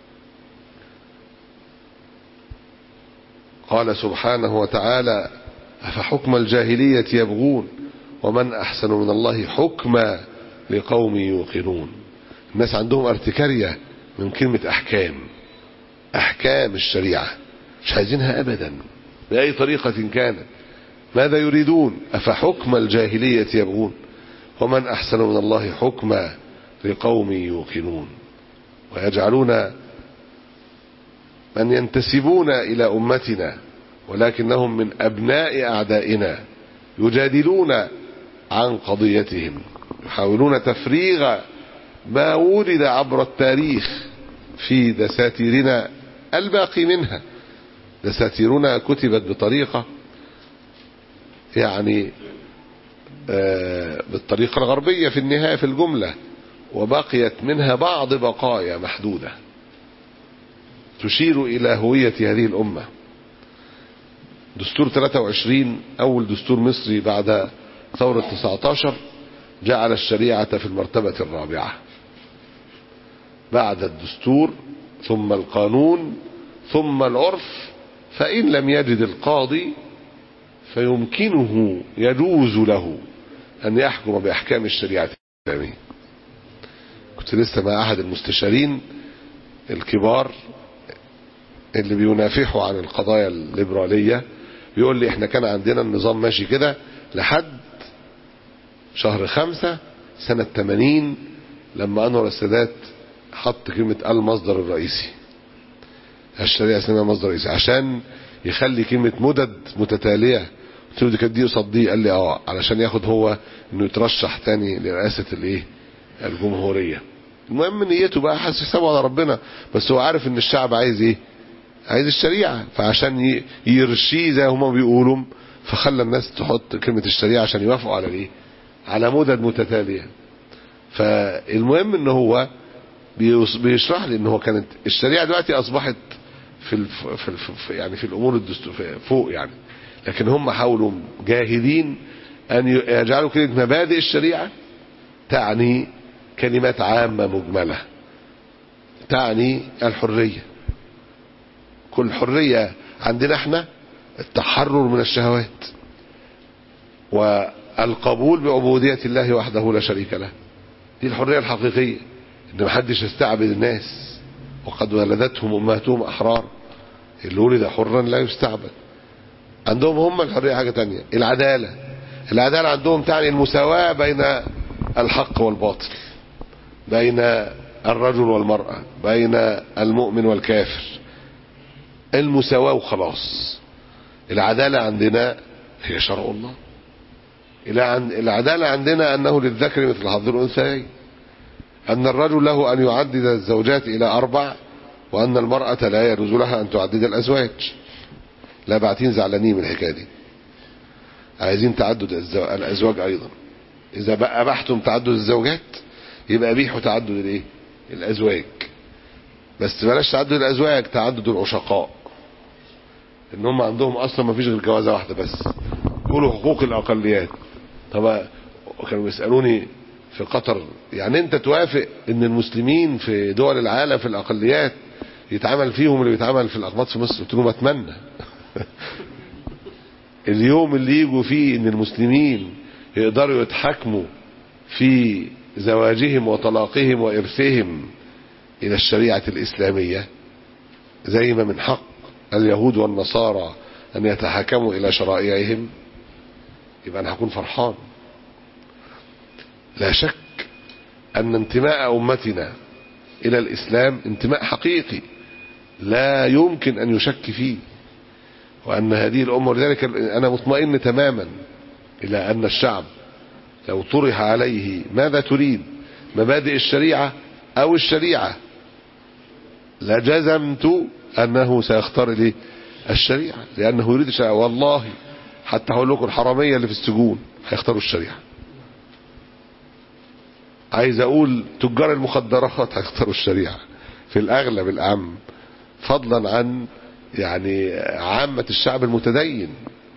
D: قال سبحانه وتعالى: أفحكم الجاهلية يبغون ومن أحسن من الله حكما لقوم يوقنون. الناس عندهم ارتكارية من كلمة أحكام، أحكام الشريعة مش عايزينها أبدا بأي طريقة كانت. ماذا يريدون؟ أفحكم الجاهلية يبغون ومن أحسن من الله حكما لقوم يوقنون. ويجعلون من ينتسبون إلى أمتنا ولكنهم من أبناء أعدائنا يجادلون عن قضيتهم، يحاولون تفريغ ما ولد عبر التاريخ في دساتيرنا الباقي منها. دساتيرنا كتبت بطريقة يعني آه بالطريقة الغربية في النهاية في الجملة، وبقيت منها بعض بقايا محدودة تشير إلى هوية هذه الأمة. دستور ثلاثة وعشرين أول دستور مصري بعد ثورة تسعة عشر جعل الشريعة في المرتبة الرابعة بعد الدستور، ثم القانون، ثم العرف. فإن لم يجد القاضي فيمكنه يجوز له أن يحكم بأحكام الشريعة الإسلامية. كنت لسه مع أحد المستشارين الكبار اللي بينافحوا عن القضايا الليبرالية، بيقول لي احنا كان عندنا النظام ماشي كده لحد شهر خمسة سنة ثمانين لما أنور السادات حط كلمة المصدر الرئيسي، الشريعة اسمها مصدر رئيسي، عشان يخلي كلمة مدد متتالية. قلت له دي كانت دي قصاد دي، قال لي اه علشان ياخد هو انه يترشح تاني لرئاسة الايه الجمهورية. المهم نيته بقى حاسس حسابه على ربنا، بس هو عارف ان الشعب عايز ايه، عايز الشريعة، فعشان يرشيه زي هما بيقولوا فخلى الناس تحط كلمة الشريعة عشان يوافقوا على الايه، على مدد متتالية. فالمهم ان هو بيشرح لي ان هو كانت الشريعة دلوقتي اصبحت في الف... في, الف... يعني في الامور الدستور فوق يعني، لكن هم حاولوا جاهدين ان يجعلوا كلمة مبادئ الشريعة تعني كلمات عامة مجملة، تعني الحرية. كل حرية عندنا احنا التحرر من الشهوات والقبول بعبودية الله وحده لا شريك له. دي الحرية الحقيقية، ان محدش يستعبد الناس، وقد ولدتهم امهاتهم احرار، اللي ولد حرا لا يستعبد. عندهم هم الحرية حاجة تانية. العدالة، العدالة عندهم تعني المساواة بين الحق والباطل، بين الرجل والمرأة، بين المؤمن والكافر، المساواة وخلاص. العدالة عندنا هي شرع الله. العدالة عندنا أنه للذكر مثل حظ الأنثيين، أن الرجل له أن يعدد الزوجات إلى أربع، وأن المرأة لا يجوز لها أن تعدد الأزواج. لا بعتين زعلانين من الحكاية دي، عايزين تعدد الأزواج أيضا. إذا بقى أبحتم تعدد الزوجات يبقى أبيحوا تعدد الإيه؟ الأزواج. بس بلاش تعدد الأزواج، تعدد العشقاء، إن هم عندهم أصلا ما فيش غير جوازة واحدة بس. يقولوا حقوق الأقليات. طبعا كانوا بيسألوني في قطر، يعني أنت توافق إن المسلمين في دول العالم في الأقليات يتعامل فيهم اللي بيتعامل في الأقباط في مصر؟ قلت لهم أتمنى. اليوم اللي يجوا فيه إن المسلمين يقدروا يتحكموا في زواجهم وطلاقهم وإرثهم إلى الشريعة الإسلامية، زي ما من حق اليهود والنصارى أن يتحكموا إلى شرائعهم، يبقى أنا هكون فرحان. لا شك أن انتماء أمتنا إلى الإسلام انتماء حقيقي لا يمكن أن يشك فيه، وأن هذه الأمة، لذلك أنا مطمئن تماما إلى أن الشعب لو طرح عليه ماذا تريد، مبادئ الشريعة أو الشريعة، لجزمت أنه سيختار لي الشريعة، لأنه يريد الشريعة. والله حتى هقول لكم الحرامية اللي في السجون هيختاروا الشريعة. عايز أقول تجار المخدرات هيختاروا الشريعة في الأغلب الأعم، فضلا عن يعني عامة الشعب المتدين.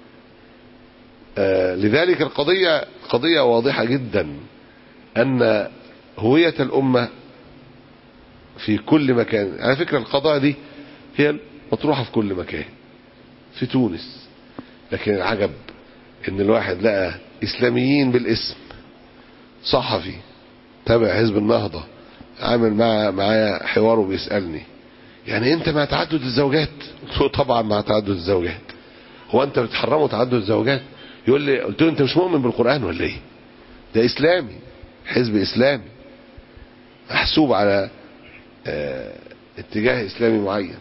D: آه لذلك القضية قضية واضحة جدا، أن هوية الأمة في كل مكان. على فكرة القضايا دي هي مطروحة في كل مكان، في تونس، لكن العجب ان الواحد لقى اسلاميين بالاسم، صحفي تابع حزب النهضة عامل مع معايا حوار وبيسألني يعني انت مع تعدد الزوجات؟ قلت له طبعا مع تعدد الزوجات. هو انت بتحرموا تعدد الزوجات؟ يقول لي، قلت له انت مش مؤمن بالقرآن ولا ايه؟ ده اسلامي، حزب اسلامي محسوب على اه اتجاه اسلامي معين.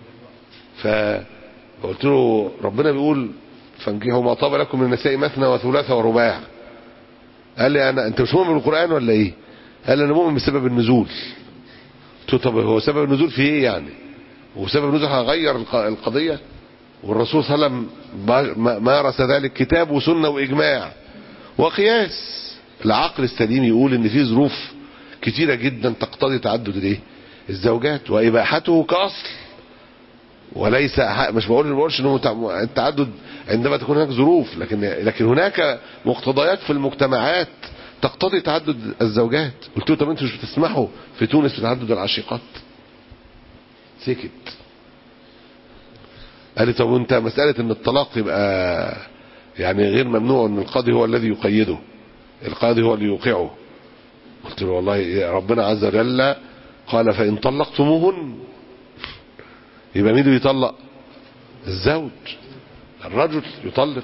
D: فقلت له ربنا بيقول فانكحوا ما طاب لكم من النساء مثنى وثلاث ورباع. قال لي انا، انت مش مؤمن بالقرآن ولا ايه؟ قال لي انا مؤمن بسبب النزول. قلت له طب هو سبب النزول في ايه يعني؟ وسبب النزول هيغير القضية؟ والرسول صلى الله عليه وسلم مارس ذلك كتاب وسنة واجماع وقياس. العقل السليم يقول ان في ظروف كتيرة جدا تقتضي تعدد الايه؟ الزوجات واباحته كاصل، وليس مش بقول ما بقولش انه التعدد عندما تكون هناك ظروف، لكن لكن هناك مقتضيات في المجتمعات تقتضي تعدد الزوجات. قلت له طب انتوا مش بتسمحوا في تونس بتعدد العشيقات؟ سكت. قال لي طب وانت مسألة ان الطلاق يبقى يعني غير ممنوع، ان القاضي هو الذي يقيده، القاضي هو اللي يوقعه. قلت له والله ربنا عز وجل قال فإن طلقتموهن، يبقى مين اللي يطلق؟ الزوج، الرجل يطلق.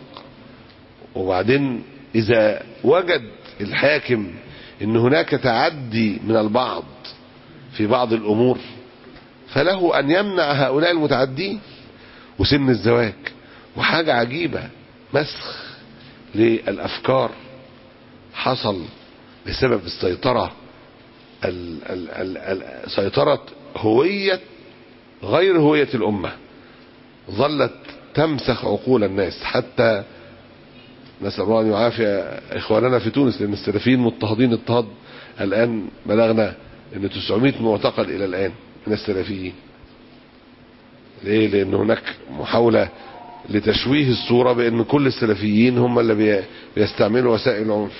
D: وبعدين إذا وجد الحاكم ان هناك تعدي من البعض في بعض الأمور، فله أن يمنع هؤلاء المتعدين. وسن الزواج، وحاجة عجيبة، مسخ للأفكار حصل بسبب السيطرة ال ال ال ال سيطرة هوية غير هوية الأمة، ظلت تمسخ عقول الناس. حتى نسأل الله أن يعافي إخواننا في تونس، لأن السلفيين مضطهدين اضطهاد الآن بلغنا أن تسعمائة معتقل إلى الآن من السلفيين. ليه؟ لأن هناك محاولة لتشويه الصورة بأن كل السلفيين هم اللي بيستعملوا وسائل العنف.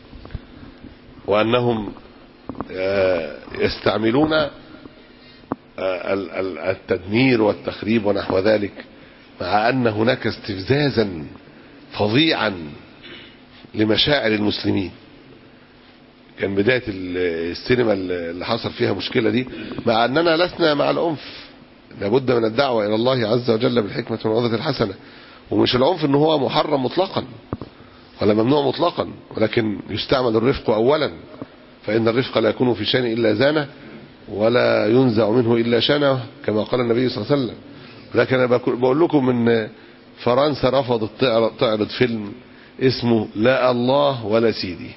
D: وأنهم يستعملون التدمير والتخريب ونحو ذلك، مع أن هناك استفزازا فظيعا لمشاعر المسلمين. كان بداية السينما اللي حصل فيها مشكلة دي، مع أننا لسنا مع العنف، لابد من الدعوة إلى الله عز وجل بالحكمة والموعظة الحسنة. ومش العنف إنه هو محرم مطلقا ولا ممنوع مطلقا، ولكن يستعمل الرفق أولا، فإن الرفق لا يكون في شيء إلا زانه ولا ينزع منه إلا شانه، كما قال النبي صلى الله عليه وسلم. لكن أنا بقول لكم إن فرنسا رفضت تعرض فيلم اسمه لا الله ولا سيدي،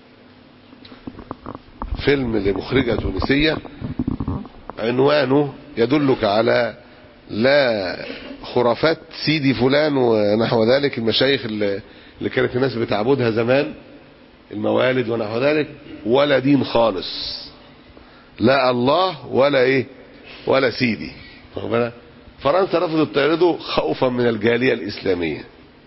D: فيلم لمخرجة تونسية عنوانه يدلك على لا خرافات سيدي فلان ونحو ذلك، المشايخ اللي اللي كانت الناس بتعبدها زمان، الموالد ونحو ذلك، ولا دين خالص، لا الله ولا ايه ولا سيدي. فرنسا رفضت تعرضه خوفا من الجالية الإسلامية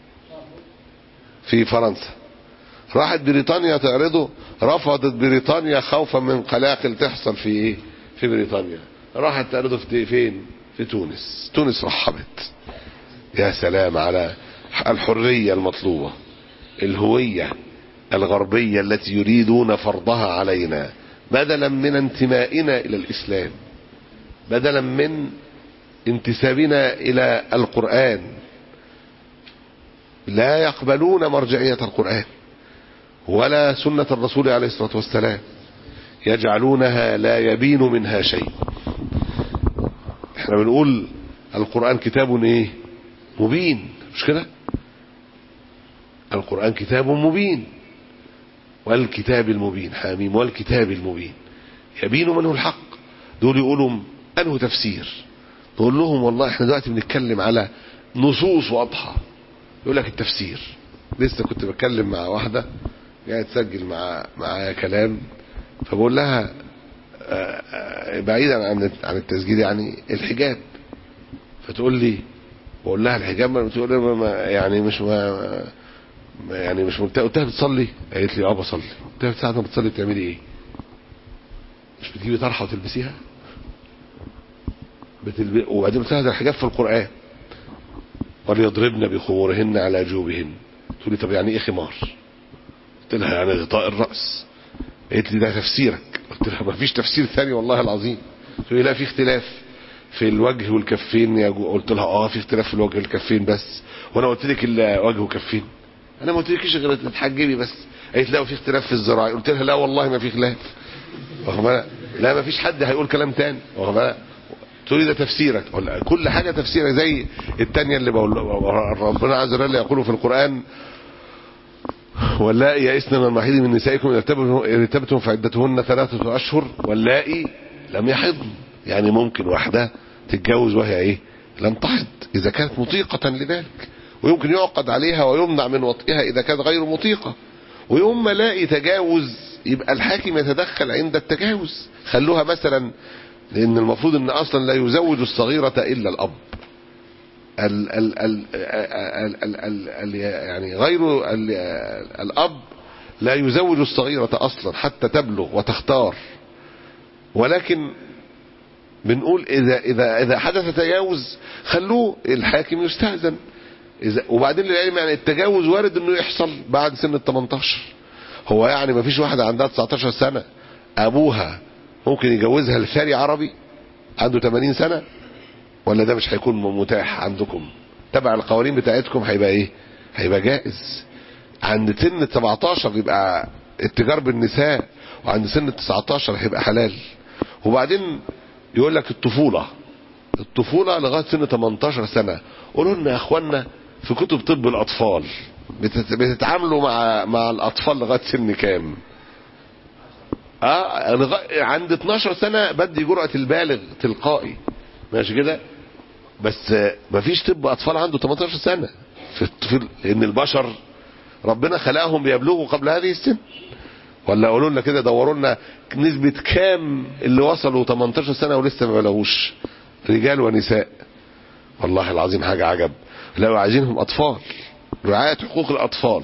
D: في فرنسا. راحت بريطانيا تعرضه، رفضت بريطانيا خوفا من قلاقل تحصل في ايه في بريطانيا. راحت تعرضه في فين؟ في تونس. تونس رحبت. يا سلام على الحرية المطلوبة، الهوية الغربية التي يريدون فرضها علينا، بدلا من انتمائنا إلى الإسلام، بدلا من انتسابنا إلى القرآن. لا يقبلون مرجعية القرآن ولا سنة الرسول عليه الصلاة والسلام، يجعلونها لا يبين منها شيء. احنا بنقول القرآن كتاب ايه مبين، مش كده؟ القرآن كتاب مبين، والكتاب المبين حاميم والكتاب المبين يبين منه الحق. دول يقولوا انه تفسير، نقول لهم والله احنا دلوقتي بنتكلم على نصوص واضحة. يقول لك التفسير. لسه كنت بتكلم مع واحدة قاعد تسجل مع معايا كلام، فبقول لها بعيدا عن عن التسجيل يعني الحجاب، فتقول لي، بقول لها الحجاب، بتقول لي يعني مش ما يعني مش قلت لها بتصلي؟ قالت لي اه بصلي. قلت لها ساعة ما بتصلي بتعملي ايه؟ مش بتجيبي طرحه وتلبسيها؟ بتلب... وبعدين قلت لها ده الحجاب في القرآن، وليضربن بخمورهن على جيوبهن. تقول لي طب يعني ايه خمار؟ قلت لها يعني غطاء الرأس. قالت لي ده تفسيرك. قلت لها ما فيش تفسير ثاني والله العظيم. تقول لي لا في اختلاف في الوجه والكفين يا جو. قلت لها اه في اختلاف في الوجه والكفين بس، وانا قلت لك الا وجه وكفين؟ انا ما قلتلكيش غير تتحجبي بس. قالت لا وفي اختلاف في الذراع. قلت لها لا والله ما في خلاف. واخد بالك؟ لا ما فيش حد هيقول كلام تاني. واخد بالك؟ تقول لي ده تفسيرك. كل حاجه تفسيرك زي الثانيه اللي بقول ربنا عز وجل يقول في القرآن واللائي يئسن من المحيض من نسائكم إذا ارتبتم فعدتهن ثلاثة أشهر واللائي لم يحضن. يعني ممكن واحدة تتجوز وهي ايه لم تحض إذا كانت مطيقة لذلك، ويمكن يعقد عليها ويمنع من وطئها إذا كانت غير مطيقة. ويوم ما لاقي تجاوز يبقى الحاكم يتدخل عند التجاوز. خلوها مثلا، لأن المفروض أن أصلا لا يزوج الصغيرة إلا الأب. ال ال ال ال ال ال ال يعني غير ال الأب لا يزوج الصغيرة أصلا حتى تبلغ وتختار. ولكن بنقول إذا إذا إذا حدث تجاوز خلوه الحاكم يستأذن. إذا وبعدين للعلم يعني التجاوز وارد إنه يحصل بعد سن ال تمنتاشر. هو يعني ما فيش واحدة عندها تسعتاشر سنة أبوها ممكن يجوزها لثري عربي عنده ثمانين سنة؟ ولا ده مش هيكون متاح عندكم؟ تبع القوانين بتاعتكم هيبقى ايه؟ هيبقى جائز. عند سن سبعتاشر يبقى التجار بالنساء، وعند سن تسعتاشر هيبقى حلال. وبعدين يقول لك الطفولة الطفولة لغاية سن تمنتاشر سنة. قولوا لنا يا اخوانا في كتب طب الاطفال بتتعاملوا مع مع الاطفال لغاية سن كام؟ اه عند اتناشر سنة بدي جرأة البالغ تلقائي، ماشي كده؟ بس مفيش طب اطفال عنده تمنتاشر سنة في الطفل، لان البشر ربنا خلقهم بيبلغوا قبل هذه السن. ولا قولوا لنا كده، دوروا لنا نسبة كام اللي وصلوا تمنتاشر سنة ولسه ما بلغوش، رجال ونساء. والله العظيم حاجة عجب. لو عايزينهم اطفال، رعاية حقوق الاطفال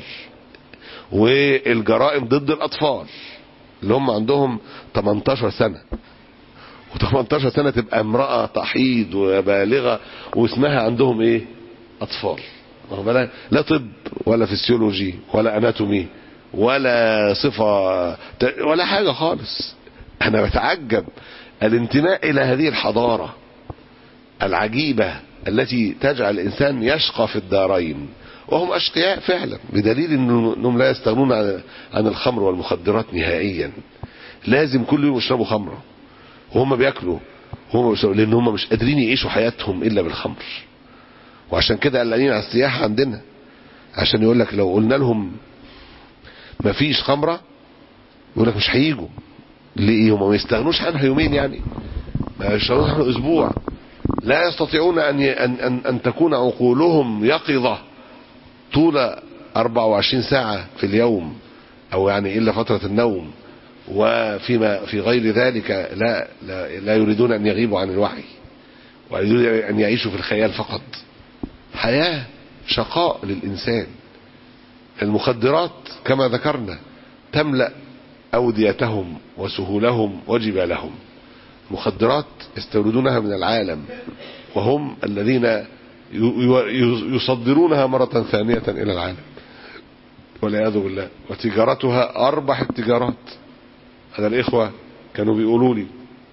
D: والجرائم ضد الاطفال اللي هم عندهم تمنتاشر سنة، وتمنتاشر سنة تبقى امرأة تحيض وبالغة واسمها عندهم ايه؟ اطفال. لا طب ولا فسيولوجي ولا اناتومي ولا صفة ولا حاجة خالص. انا بتعجب الانتماء الى هذه الحضارة العجيبة التي تجعل الانسان يشقى في الدارين، وهم اشقياء فعلا، بدليل انهم لا يستغنون عن الخمر والمخدرات نهائيا. لازم كل يوم يشربوا خمرة وهم بياكلوا وهم بيشربوا، لان هم مش قادرين يعيشوا حياتهم الا بالخمر. وعشان كده قلقانين على السياحة عندنا، عشان يقول لك لو قلنا لهم ما فيش خمرة يقول لك مش هيجوا. ليه؟ هم ما يستغنوش عنها يومين يعني، ما يشربوش عنها اسبوع. لا يستطيعون ان ان ان تكون عقولهم يقظة طول أربعة وعشرين ساعة في اليوم، او يعني الا فترة النوم، وفيما في غير ذلك لا لا, لا يريدون ان يغيبوا عن الوعي، ويريدون ان يعيشوا في الخيال فقط. حياة شقاء للإنسان. المخدرات كما ذكرنا تملأ أوديتهم وسهولهم وجبالهم. مخدرات يستوردونها من العالم، وهم الذين يصدرونها مرة ثانية إلى العالم والعياذ بالله، وتجارتها أربح التجارات. هذا الإخوة كانوا بيقولوا لي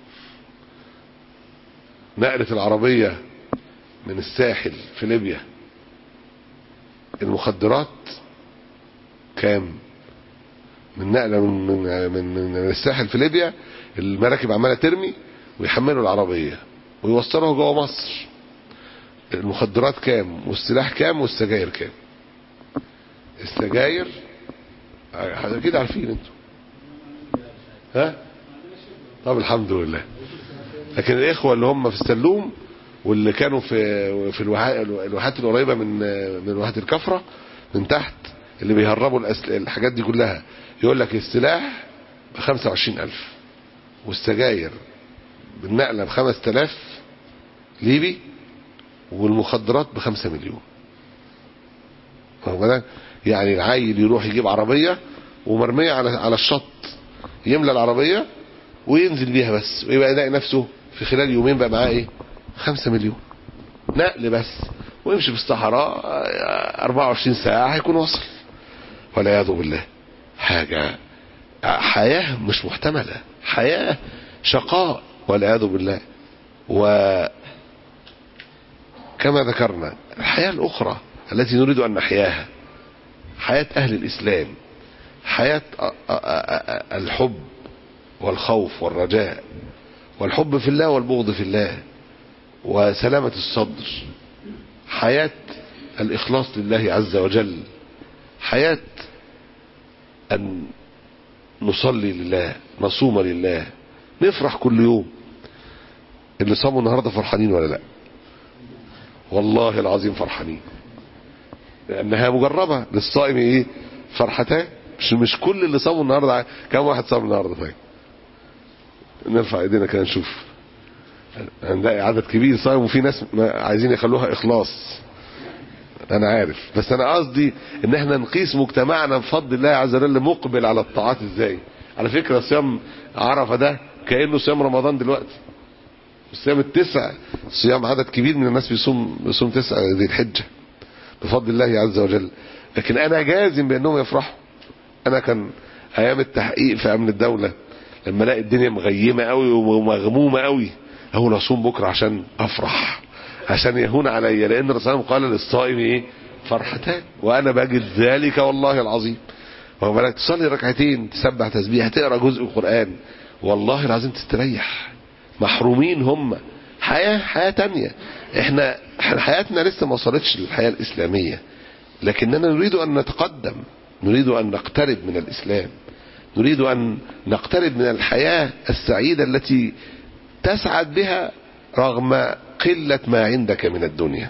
D: نقلة العربية من الساحل في ليبيا المخدرات كام؟ من نقلة من, من, من, من الساحل في ليبيا المراكب عمالة ترمي ويحملوا العربية ويوصلوها جوه مصر. المخدرات كام والسلاح كام والسجاير كام؟ السجاير كده عارفين انتوا، ها؟ طب الحمد لله. لكن الاخوة اللي هم في السلوم واللي كانوا في في الواحات القريبة من من واحات الكفرة من تحت اللي بيهربوا الحاجات دي كلها، يقول لك السلاح بخمسة وعشرين ألف والسجاير بالنقلة بخمس تلاف ليبي والمخدرات بخمسة مليون. يعني العيل يروح يجيب عربية ومرمية على على الشط، يملى العربية وينزل بيها بس، ويبقى يلاقي نفسه في خلال يومين بقى معاه ايه؟ خمسة مليون نقل بس، ويمشي في الصحراء أربعة وعشرين ساعة هيكون وصل. والعياذ بالله. حاجة حياة مش محتملة، حياة شقاء والعياذ بالله. وكما ذكرنا الحياة الأخرى التي نريد أن نحياها حياة أهل الإسلام، حياة الحب والخوف والرجاء، والحب في الله والبغض في الله، وسلامة الصدر، حياة الإخلاص لله عز وجل، حياة أن نصلي لله، نصوم لله، نفرح كل يوم. اللي صاموا النهاردة فرحانين ولا لا؟ والله العظيم فرحانين، لأنها مجربة للصائم ايه؟ فرحتان. مش مش كل اللي صاموا النهاردة. كم واحد صام النهاردة؟ طيب نرفع ايدينا كده نشوف. هنلاقي عدد كبير صايم، وفي ناس عايزين يخلوها اخلاص، انا عارف، بس انا قصدي ان احنا نقيس مجتمعنا بفضل الله عز وجل مقبل على الطاعات ازاي. على فكرة صيام عرفة ده كأنه صيام رمضان دلوقتي، صيام التسع، صيام عدد كبير من الناس بيصوم بيصوم تسع ذي الحجة بفضل الله عز وجل. لكن انا جازم بانهم يفرحوا. انا كان ايام التحقيق في امن الدولة لما الاقي الدنيا مغيمة قوي ومغمومة قوي اقول اصوم بكرة عشان افرح، عشان يهون علي، لان الرسول قال للصائم ايه؟ فرحتان، وانا بجد ذلك والله العظيم. وما بالك تصلي ركعتين، تسبح تسبيح، تقرا جزء قرآن، والله العظيم تستريح. محرومين هم حياة حياة تانية. احنا حياتنا لسه ما وصلتش للحياة الإسلامية، لكننا نريد أن نتقدم، نريد أن نقترب من الإسلام، نريد أن نقترب من الحياة السعيدة التي تسعد بها رغم قلة ما عندك من الدنيا.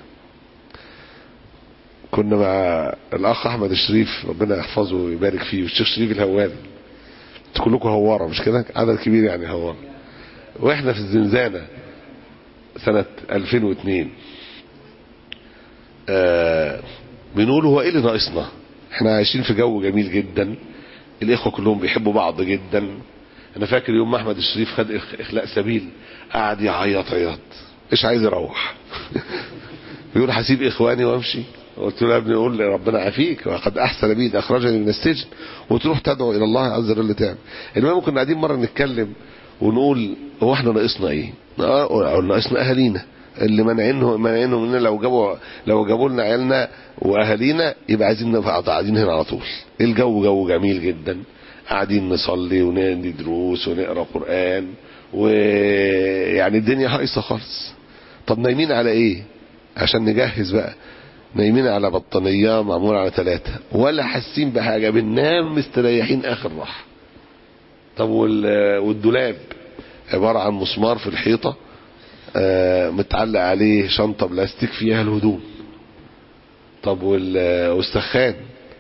D: كنا مع الأخ أحمد الشريف ربنا يحفظه ويبارك فيه، والشيخ شريف الهواري، كلكم هوارة مش كده؟ عدد كبير يعني هوارة. واحنا في الزنزانة سنة ألفين واثنين آه بنقول هو ايه اللي ناقصنا؟ احنا عايشين في جو جميل جدا، الاخوة كلهم بيحبوا بعض جدا، انا فاكر يوم ما احمد الشريف خد اخلاء سبيل قعد يعيط عياط مش عايز يروح بيقول هسيب اخواني وامشي. قلت له يا ابني قول ربنا عافيك وقد احسن بي اخرجني من السجن وتروح تدعو الى الله عز وجل تعمل. المهم كنا قاعدين مره نتكلم ونقول هو احنا ناقصنا ايه؟ ناقصنا اهالينا اللي منعينه منعينه مننا. لو جابوا لو جابوا لنا عيالنا واهالينا يبقى عايزين نبقى قاعدين هنا على طول. الجو جو جميل جدا، قاعدين نصلي وندي دروس ونقرا قران ويعني الدنيا هايصه خالص. طب نايمين على ايه؟ عشان نجهز بقى، نايمين على بطانيه معموله على ثلاثه ولا حاسين بحاجه، بننام مستريحين اخر راحه. طب والدولاب عباره عن مسمار في الحيطه آه متعلق عليه شنطه بلاستيك فيها الهدوم. طب والسخان،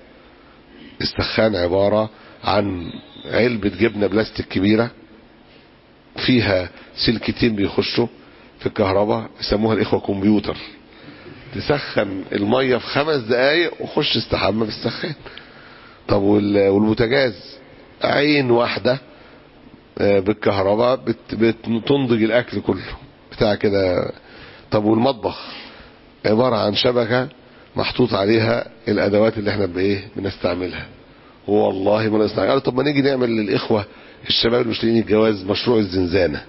D: السخان عباره عن علبه جبنه بلاستيك كبيره فيها سلكتين بيخشوا في الكهرباء يسموها الاخوه كمبيوتر، تسخن الميه في خمس دقايق وخش استحمى بالسخان. طب والبوتاجاز عين واحده بالكهرباء بتنضج الاكل كله بتاع كده. طب والمطبخ عباره عن شبكه محطوط عليها الادوات اللي احنا بايه بنستعملها. والله ما نستعمل. قالوا طب ما نيجي نعمل للاخوه الشباب اللي مش لاقيين الجواز مشروع الزنزانه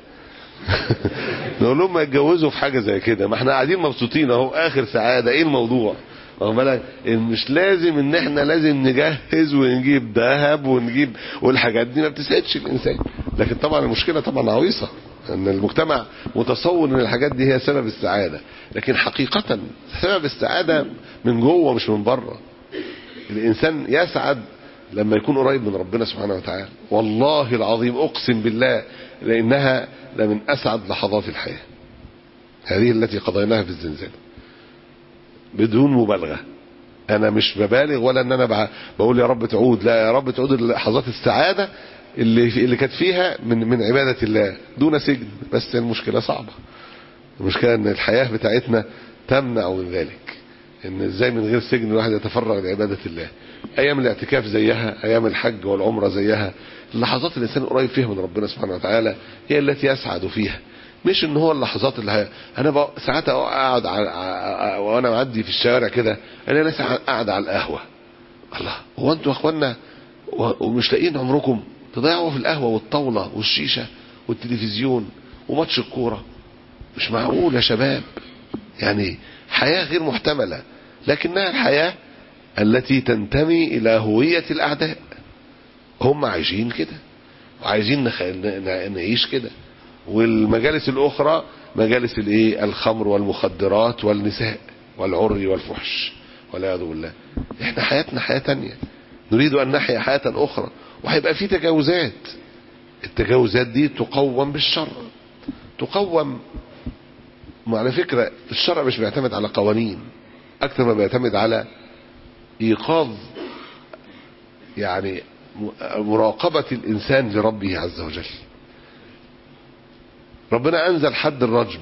D: نقول لهم ما يتجوزوا في حاجه زي كده، ما احنا قاعدين مبسوطين اهو اخر سعاده. ايه الموضوع؟ واخد بالك؟ مش لازم ان احنا لازم نجهز ونجيب ذهب ونجيب والحاجات دي ما بتسعدش الانسان. لكن طبعا المشكله طبعا عويصه ان المجتمع متصور ان الحاجات دي هي سبب السعاده، لكن حقيقه سبب السعاده من جوه مش من بره. الانسان يسعد لما يكون قريب من ربنا سبحانه وتعالى. والله العظيم اقسم بالله لانها لمن اسعد لحظات الحياه هذه التي قضيناها في الزنزانه بدون مبالغه. انا مش ببالغ ولا ان انا بقول يا رب تعود، لا، يا رب تعود لحظات السعاده اللي اللي كانت فيها من من عباده الله دون سجن. بس المشكله صعبه، المشكله ان الحياه بتاعتنا تمنع من ذلك. ان ازاي من غير سجن الواحد يتفرغ لعباده الله؟ ايام الاعتكاف زيها، ايام الحج والعمره زيها. اللحظات اللي الانسان قريب فيها من ربنا سبحانه وتعالى هي التي يسعد فيها، مش ان هو اللحظات اللي هي انا ساعات اقعد وانا معدي في الشارع كده انا ناس قاعده على القهوه. الله، هو انتوا يا اخوانا ومش لاقيين عمركم تضيعوا في القهوه والطاوله والشيشه والتلفزيون وماتش الكوره؟ مش معقول يا شباب. يعني حياه غير محتمله، لكنها الحياه التي تنتمي الى هويه الاعداء. هم عايشين كده وعايزين نخ... نعيش كده. والمجالس الاخرى مجالس الايه؟ الخمر والمخدرات والنساء والعري والفحش والعياذ بالله. احنا حياتنا حياه تانية، نريد ان نحيا حياه اخرى، وهيبقى في تجاوزات. التجاوزات دي تقوم بالشر، تقوم. وعلى فكره الشرع مش بيعتمد على قوانين اكثر ما بيعتمد على ايقاظ، يعني مراقبه الانسان لربه عز وجل. ربنا انزل حد الرجم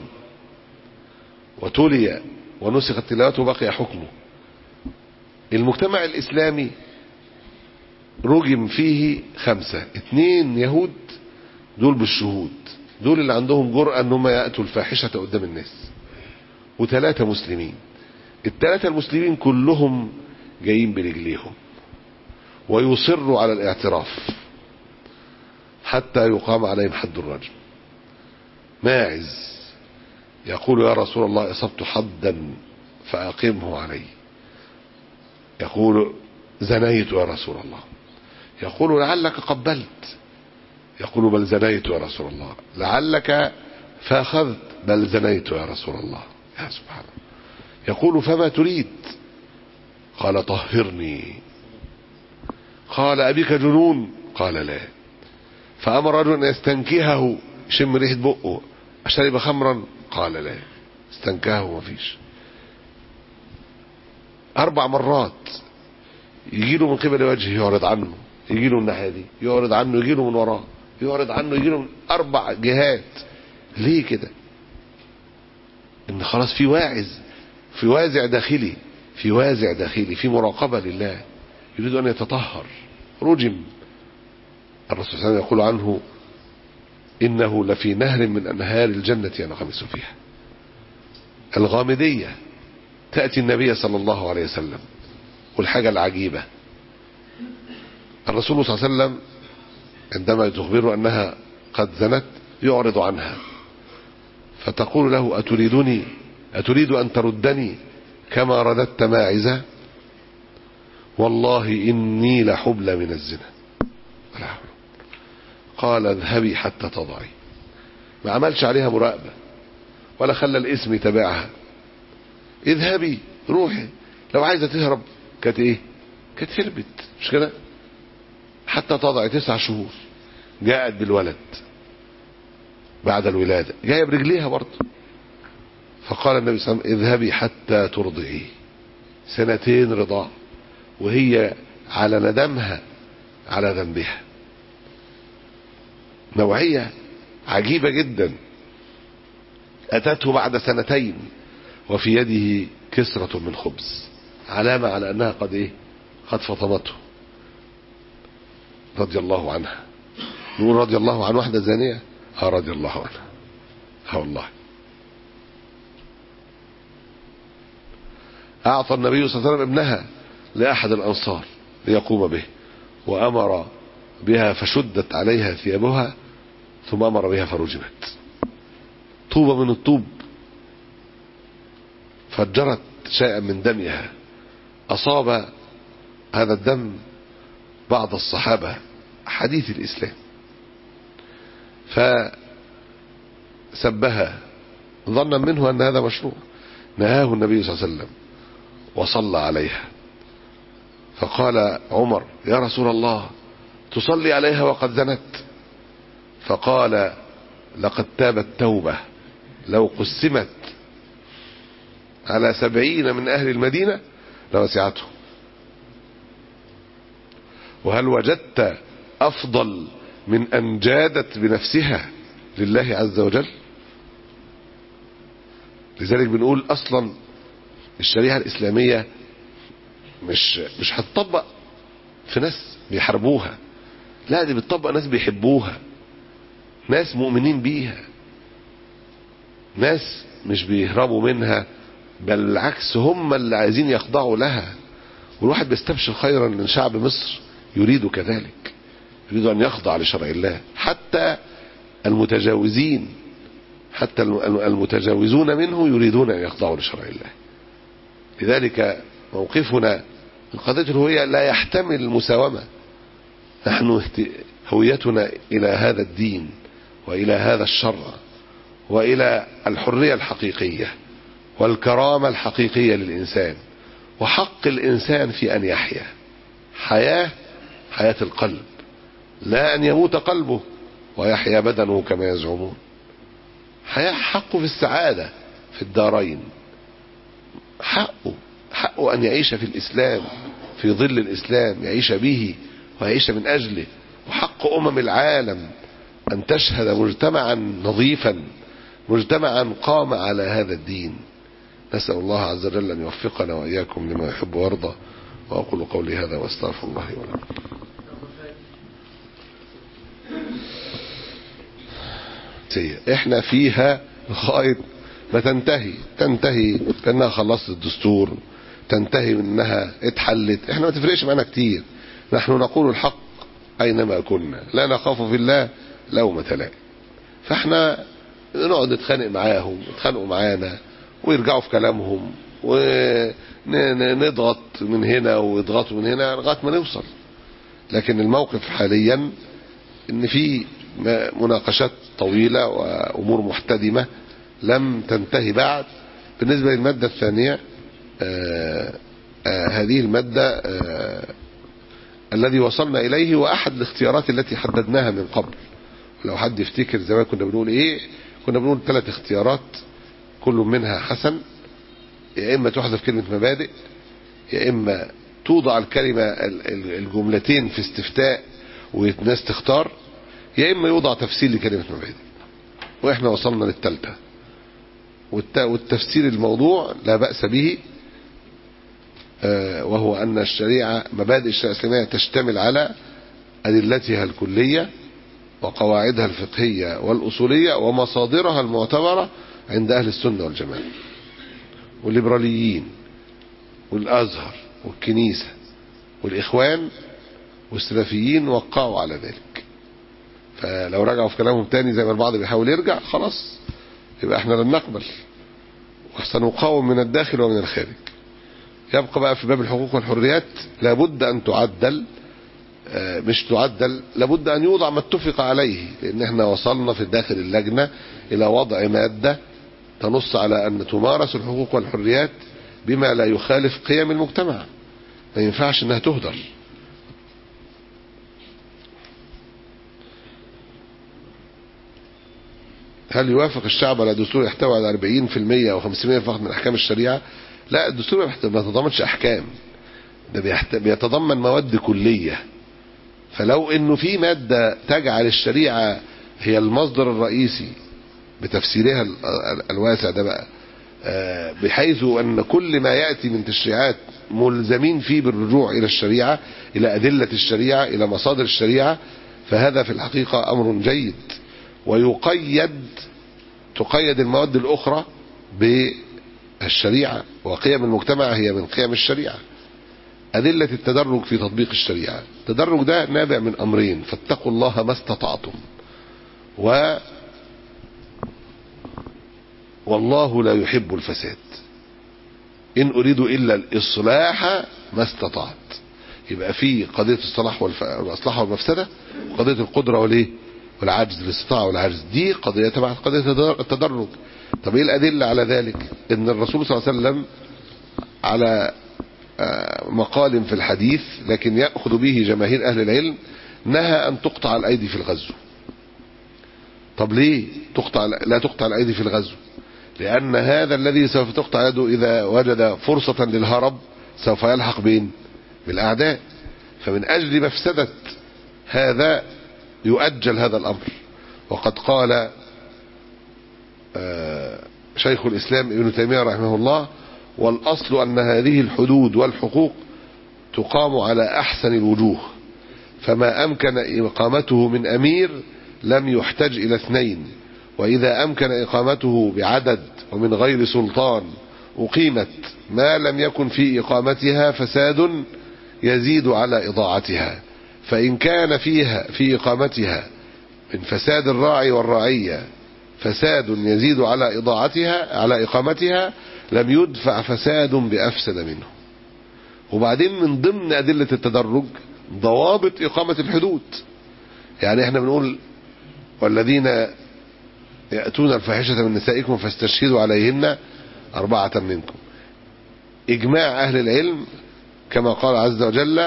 D: وتلي ونسخت تلاوته وبقي حكمه. المجتمع الاسلامي رجم فيه خمسة، اثنين يهود دول بالشهود، دول اللي عندهم جرأة انهم يأتوا الفاحشة قدام الناس، وثلاثة مسلمين. الثلاثة المسلمين كلهم جايين برجليهم ويصروا على الاعتراف حتى يقام عليهم حد الرجم. ماعز يقول يا رسول الله اصبت حدا فاقمه علي. يقول زنيت يا رسول الله. يقول لعلك قبلت. يقول بل زنيت يا رسول الله. لعلك فاخذت. بل زنيت يا رسول الله. يا سبحان الله. يقول فما تريد؟ قال طهرني. قال أبيك جنون؟ قال لا. فأمر رجل أن يستنكهه، شم ريحة بقه، أشرب خمرا؟ قال لا. استنكهه وما فيش. أربع مرات يجيله من قبل وجهه يعرض عنه، يجيله من الناحية دي يعرض عنه، يجيله من وراه يعرض عنه، يجيله من أربع جهات. ليه كده؟ إن خلاص في واعز، في وازع داخلي، في وازع داخلي، في مراقبة لله، يريد أن يتطهر. رجم. الرسول صلى الله عليه وسلم يقول عنه إنه لفي نهر من أنهار الجنة ينغمس فيها. الغامدية تأتي النبي صلى الله عليه وسلم. والحاجة العجيبة الرسول صلى الله عليه وسلم عندما تخبره أنها قد زنت يعرض عنها، فتقول له أتريدني أتريد أن تردني كما رددت ماعزة؟ والله إني لحبلى من الزنا. قال اذهبي حتى تضعي. ما عملش عليها مراقبة ولا خلى الاسم يتابعها. اذهبي روحي، لو عايزة تهرب كانت ايه؟ كانت هربت، مش كده؟ حتى تضعي تسع شهور. جاءت بالولد بعد الولادة، جاية برجليها برضه. فقال النبي صلى الله عليه وسلم اذهبي حتى ترضعي. سنتين رضاع وهي على ندمها على ذنبها. نوعية عجيبة جدا. أتته بعد سنتين وفي يده كسرة من خبز، علامة على أنها قد إيه؟ قد فطمته. رضي الله عنها. نقول رضي الله عن واحدة زانية؟ ها رضي الله عنها. ها والله. أعطى النبي صلى الله عليه وسلم ابنها لأحد الأنصار ليقوم به، وأمر بها فشدت عليها ثيابها، ثم أمر بها فرجمت. طوبة من الطوب فجرت شيئا من دمها، أصاب هذا الدم بعض الصحابة حديث الإسلام فسبها ظنا منه أن هذا مشروع. نهاه النبي صلى الله عليه وسلم وصلى عليها. فقال عمر يا رسول الله تصلي عليها وقد زنت؟ فقال لقد تابت توبة لو قسمت على سبعين من أهل المدينة لوسعته. وهل وجدت أفضل من أن جادت بنفسها لله عز وجل؟ لذلك بنقول أصلا الشريعة الإسلامية مش مش هتطبق في ناس بيحاربوها، لا دي بتطبق ناس بيحبوها، ناس مؤمنين بيها، ناس مش بيهربوا منها، بل بالعكس هم اللي عايزين يخضعوا لها. والواحد بيستبشر خيرا من شعب مصر يريد كذلك، يريد أن يخضع لشرع الله. حتى المتجاوزين حتى المتجاوزون منه يريدون أن يخضعوا لشرع الله. لذلك موقفنا من قضية الهوية لا يحتمل المساومة. نحن هويتنا إلى هذا الدين وإلى هذا الشرع وإلى الحرية الحقيقية والكرامة الحقيقية للإنسان، وحق الإنسان في أن يحيا حياة حياة القلب، لا أن يموت قلبه ويحيا بدنه كما يزعمون. حياة حقه في السعادة في الدارين، حقه حقه أن يعيش في الإسلام، في ظل الإسلام، يعيش به ويعيش من أجله. وحق أمم العالم أن تشهد مجتمعا نظيفا، مجتمعا قام على هذا الدين. نسأل الله عز وجل أن يوفقنا وإياكم لما يحب ويرضى. وأقول قولي هذا واستغفر الله ولكم. احنا فيها لغاية ما تنتهي تنتهي بأنها خلصت الدستور، تنتهي بأنها اتحلت، احنا ما تفرقش معنا كتير. نحن نقول الحق أينما كنا، لا نخاف في الله لومة لائم. فاحنا نقعد نتخانق معاهم، يتخانقوا معانا ويرجعوا في كلامهم، ونضغط من هنا ويضغطوا من هنا لغاية ما نوصل. لكن الموقف حاليا ان في مناقشات طويلة وأمور محتدمة لم تنتهي بعد. بالنسبة للمادة الثانية آآ آآ هذه المادة الذي وصلنا إليه وأحد الاختيارات التي حددناها من قبل. لو حد يفتكر زمان كنا بنقول إيه؟ كنا بنقول ثلاث اختيارات كل منها حسن. يا إما تحذف كلمة مبادئ، يا إما توضع الكلمة الجملتين في استفتاء والناس تختار، يا إما يوضع تفسير لكلمة مبادئ. وإحنا وصلنا للثالثة، والتفسير الموضوع لا بأس به، وهو أن الشريعة مبادئ الشريعة الإسلامية تشتمل على أدلتها الكلية وقواعدها الفقهية والأصولية ومصادرها المعتبرة عند أهل السنة والجماعة. والليبراليين والأزهر والكنيسة والإخوان والسلفيين وقعوا على ذلك. فلو رجعوا في كلامهم تاني زي ما البعض بيحاول يرجع، خلاص يبقى احنا لن نقبل، وسنقاوم من الداخل ومن الخارج. يبقى بقى في باب الحقوق والحريات لابد أن تعدل، مش تعدل، لابد أن يوضع ما اتفق عليه، لأن احنا وصلنا في داخل اللجنة إلى وضع مادة تنص على أن تمارس الحقوق والحريات بما لا يخالف قيم المجتمع، ما ينفعش أنها تهدر. هل يوافق الشعب على دستور يحتوي على أربعين بالمئة أو خمسين بالمئة فقط من أحكام الشريعة؟ لا، الدستور ما يتضمنش أحكام، ده بيتضمن مواد كلية. فلو انه في مادة تجعل الشريعة هي المصدر الرئيسي بتفسيرها الواسع ده بقى، بحيث ان كل ما يأتي من تشريعات ملزمين فيه بالرجوع الى الشريعة، الى ادلة الشريعة، الى مصادر الشريعة، فهذا في الحقيقة امر جيد. ويقيد تقيد المواد الاخرى بالشريعة، وقيم المجتمع هي من قيم الشريعة. أدلة التدرج في تطبيق الشريعة، التدرج ده نابع من أمرين: فاتقوا الله ما استطعتم، و والله لا يحب الفساد، إن أريد إلا الإصلاح ما استطعت. يبقى في قضية الصلاح والإصلاح والمفسدة، وقضية القدرة والإيه والعجز، الاستطاعة والعجز، دي قضية تبع قضية التدرج. طب إيه الأدلة على ذلك؟ إن الرسول صلى الله عليه وسلم على مقال في الحديث لكن يأخذ به جماهير أهل العلم نهى أن تقطع الأيدي في الغزو. طب ليه تقطع لا تقطع الأيدي في الغزو؟ لأن هذا الذي سوف تقطع يده إذا وجد فرصة للهرب سوف يلحق بين بالأعداء، فمن أجل مفسدة هذا يؤجل هذا الأمر. وقد قال شيخ الإسلام ابن تيمية رحمه الله: والأصل أن هذه الحدود والحقوق تقام على أحسن الوجوه، فما أمكن إقامته من أمير لم يحتج إلى اثنين، وإذا أمكن إقامته بعدد ومن غير سلطان أقيمت، ما لم يكن في إقامتها فساد يزيد على إضاعتها. فإن كان فيها في إقامتها من فساد الراعي والرعية فساد يزيد على إضاعتها على إقامتها لم يدفع فساد بأفسد منه. وبعدين من ضمن أدلة التدرج ضوابط إقامة الحدود. يعني احنا بنقول: والذين يأتون الفاحشة من نسائكم فاستشهدوا عليهن أربعة منكم. إجماع أهل العلم كما قال عز وجل: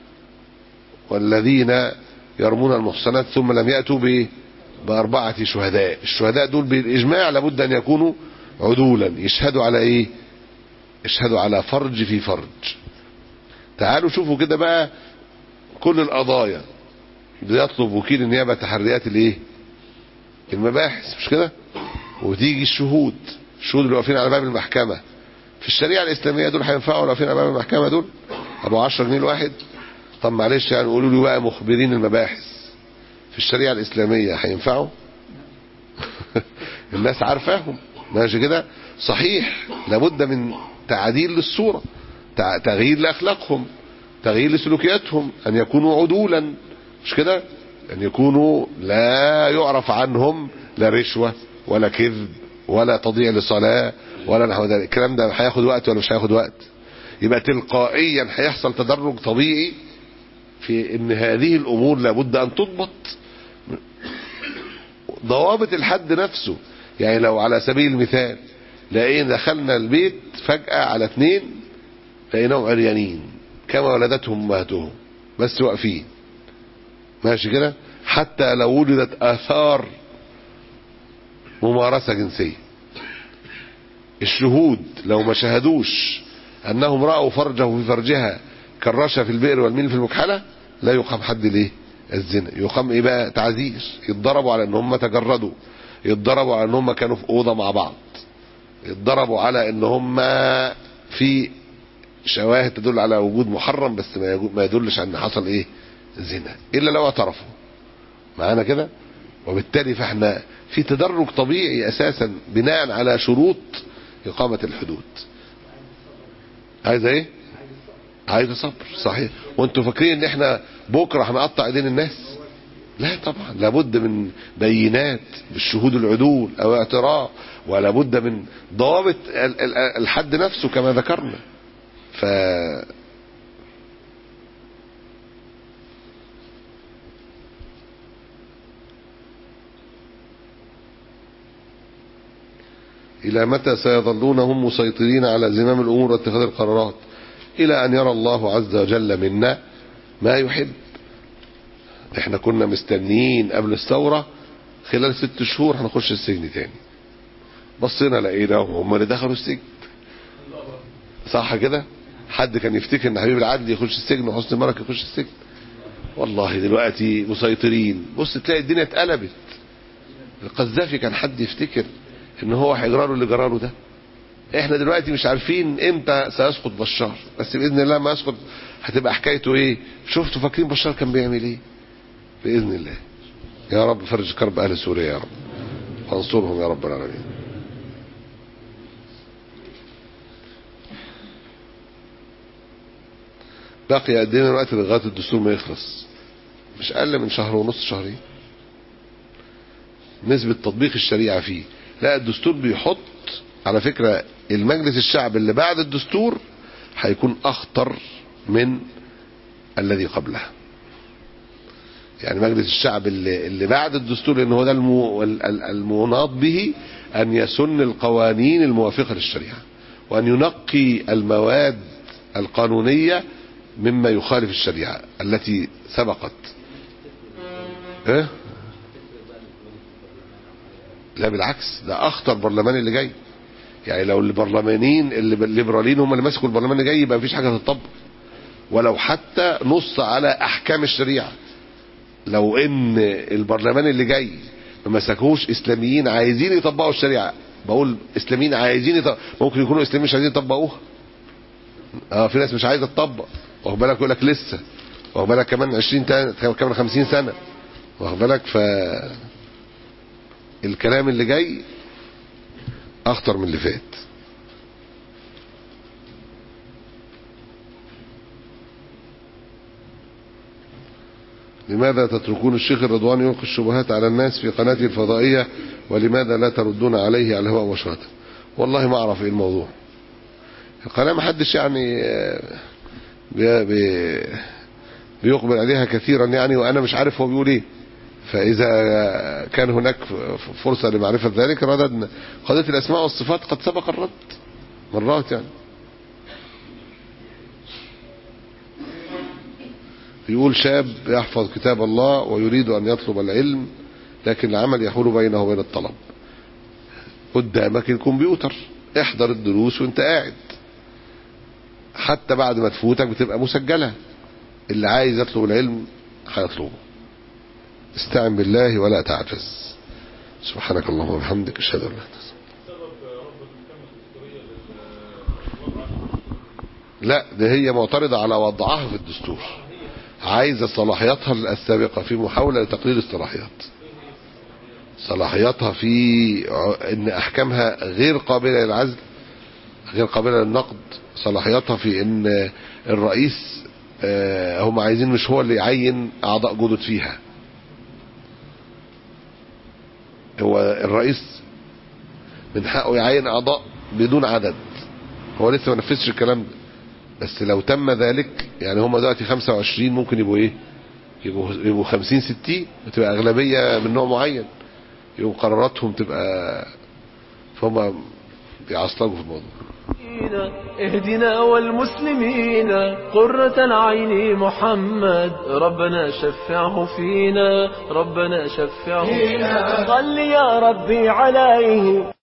D: والذين يرمون المحصنات ثم لم يأتوا بأربعة شهداء. الشهداء دول بالإجماع لابد أن يكونوا عدولا، يشهدوا على إيه؟ يشهدوا على فرج في فرج. تعالوا شوفوا كده بقى كل القضايا بيطلب وكيل النيابة تحريات الايه؟ المباحث، مش كده؟ وتيجي الشهود الشهود اللي واقفين على باب المحكمة في الشريعة الإسلامية دول هينفعوا اللي واقفين على باب المحكمة دول؟ أبو عشرة جنيه الواحد؟ طب معلش يعني قولوا لي بقى مخبرين المباحث في الشريعة الإسلامية هينفعوا؟ الناس عارفاهم، ماشي كده؟ صحيح لابد من تعديل للصورة، تغيير لأخلاقهم، تغيير لسلوكياتهم، أن يكونوا عدولا، مش كده؟ أن يكونوا لا يعرف عنهم لا رشوة ولا كذب ولا تضييع لصلاة ولا نحو ذلك. الكلام ده هياخد وقت ولا مش هياخد وقت؟ يبقى تلقائيا هيحصل تدرج طبيعي في ان هذه الامور لابد ان تضبط. ضوابط الحد نفسه، يعني لو على سبيل المثال لقينا دخلنا البيت فجأة على اثنين لقيناهم عريانين كما ولدتهم امهاتهم بس واقفين، ماشي كده؟ حتى لو ولدت آثار ممارسة جنسية، الشهود لو ما شهدوش انهم رأوا فرجه في فرجها كالرشا في البئر والميل في المكحلة لا يقام حد ليه الزنا. يقام ايه بقى؟ تعزير، يتضربوا على ان هم تجردوا، يتضربوا على ان هم كانوا في اوضه مع بعض، يتضربوا على ان هم في شواهد تدل على وجود محرم بس ما يدلش ان حصل ايه زنا، الا لو اعترفوا. معانا كده. وبالتالي فاحنا في تدرج طبيعي اساسا بناء على شروط اقامة الحدود. عايز ايه؟ عايز صبر. صحيح. وانتوا فاكرين ان احنا بكره هنقطع ايدين الناس؟ لا طبعا، لابد من بينات بالشهود العدول او اعتراف، ولا بد من ضوابط الحد نفسه كما ذكرنا. ف إلى متى سيظلون هم مسيطرين على زمام الأمور واتخاذ القرارات؟ إلى أن يرى الله عز وجل منا ما يحب. احنا كنا مستنيين قبل الثورة خلال ست شهور هنخش السجن تاني، بصينا لقيناهم هم اللي دخلوا السجن. صح كده؟ حد كان يفتكر ان حبيب العدل يخش السجن وحسني مبارك يخش السجن؟ والله دلوقتي مسيطرين. بص تلاقي الدنيا اتقلبت. القذافي كان حد يفتكر ان هو هيجراله اللي جراله ده؟ احنا دلوقتي مش عارفين امتى سيسقط بشار، بس باذن الله ما يسقط هتبقى حكايته ايه. شفتوا فاكرين بشار كان بيعمل ايه؟ باذن الله. يا رب فرج كرب اهل سوريا يا رب، وانصرهم يا رب العالمين. باقي قد ايه من الوقت لغايه الدستور ما يخلص؟ مش اقل من شهر ونص، شهرين. نسبه تطبيق الشريعه فيه، لا الدستور بيحط على فكره المجلس الشعب اللي بعد الدستور هيكون اخطر من الذي قبله. يعني مجلس الشعب اللي, اللي بعد الدستور، لان هو ده المو المناط به ان يسن القوانين الموافقه للشريعه، وان ينقي المواد القانونيه مما يخالف الشريعه التي سبقت. ايه؟ لا بالعكس، ده اخطر برلمان اللي جاي. يعني لو البرلمانيين اللي الليبراليين هم اللي ماسكوا البرلمان اللي جاي يبقى مفيش حاجه تطبق، ولو حتى نص على احكام الشريعه. لو ان البرلمان اللي جاي ما مسكوش اسلاميين عايزين يطبقوا الشريعه، بقول اسلاميين عايزين يطبقوا، ممكن يكونوا اسلاميين مش عايزين يطبقوها. اه في ناس مش عايزه تطبق، واخد بالك، يقول لك لسه، واخد بالك كمان عشرين تاني، كمان خمسين سنه، واخد بالك. ف الكلام اللي جاي اخطر من اللي فات. لماذا تتركون الشيخ الرضواني يلقي الشبهات على الناس في قناته الفضائية، ولماذا لا تردون عليه على الهواء مباشرة؟ والله ما اعرف ايه الموضوع. القناة ما حدش يعني بي بي بيقبل عليها كثيرا يعني، وانا مش عارف هو بيقول ايه. فاذا كان هناك فرصة لمعرفة ذلك رددنا. قضية الاسماء والصفات قد سبق الرد مرات يعني. يقول شاب يحفظ كتاب الله ويريد أن يطلب العلم، لكن العمل يحول بينه وبين الطلب. قدامك الكمبيوتر، احضر الدروس وانت قاعد، حتى بعد ما تفوتك بتبقى مسجلة. اللي عايز يطلب العلم هيطلبه. استعن بالله ولا تعجز. سبحانك اللهم وبحمدك اشهد ان لا اله الا انت. لا ده هي معترضة على وضعها في الدستور، عايزة صلاحياتها السابقة في محاولة لتقليل الصلاحيات. صلاحياتها في ان احكامها غير قابلة للعزل، غير قابلة للنقد. صلاحياتها في ان الرئيس هم عايزين مش هو اللي يعين اعضاء جدد فيها. هو الرئيس من حقه يعين اعضاء بدون عدد، هو لسه ما نفذش الكلام ده. بس لو تم ذلك يعني هم دلوقتي خمسة وعشرين، ممكن يبقوا ايه، يبقوا يبقوا خمسين ستين، وتبقى اغلبيه من نوع معين، يبقوا قراراتهم تبقى، فهم بيعصلجوا في الموضوع.
E: اهدنا والمسلمين قرة العين محمد، ربنا شفعه فينا، ربنا شفعه فينا، صل يا ربي عليه.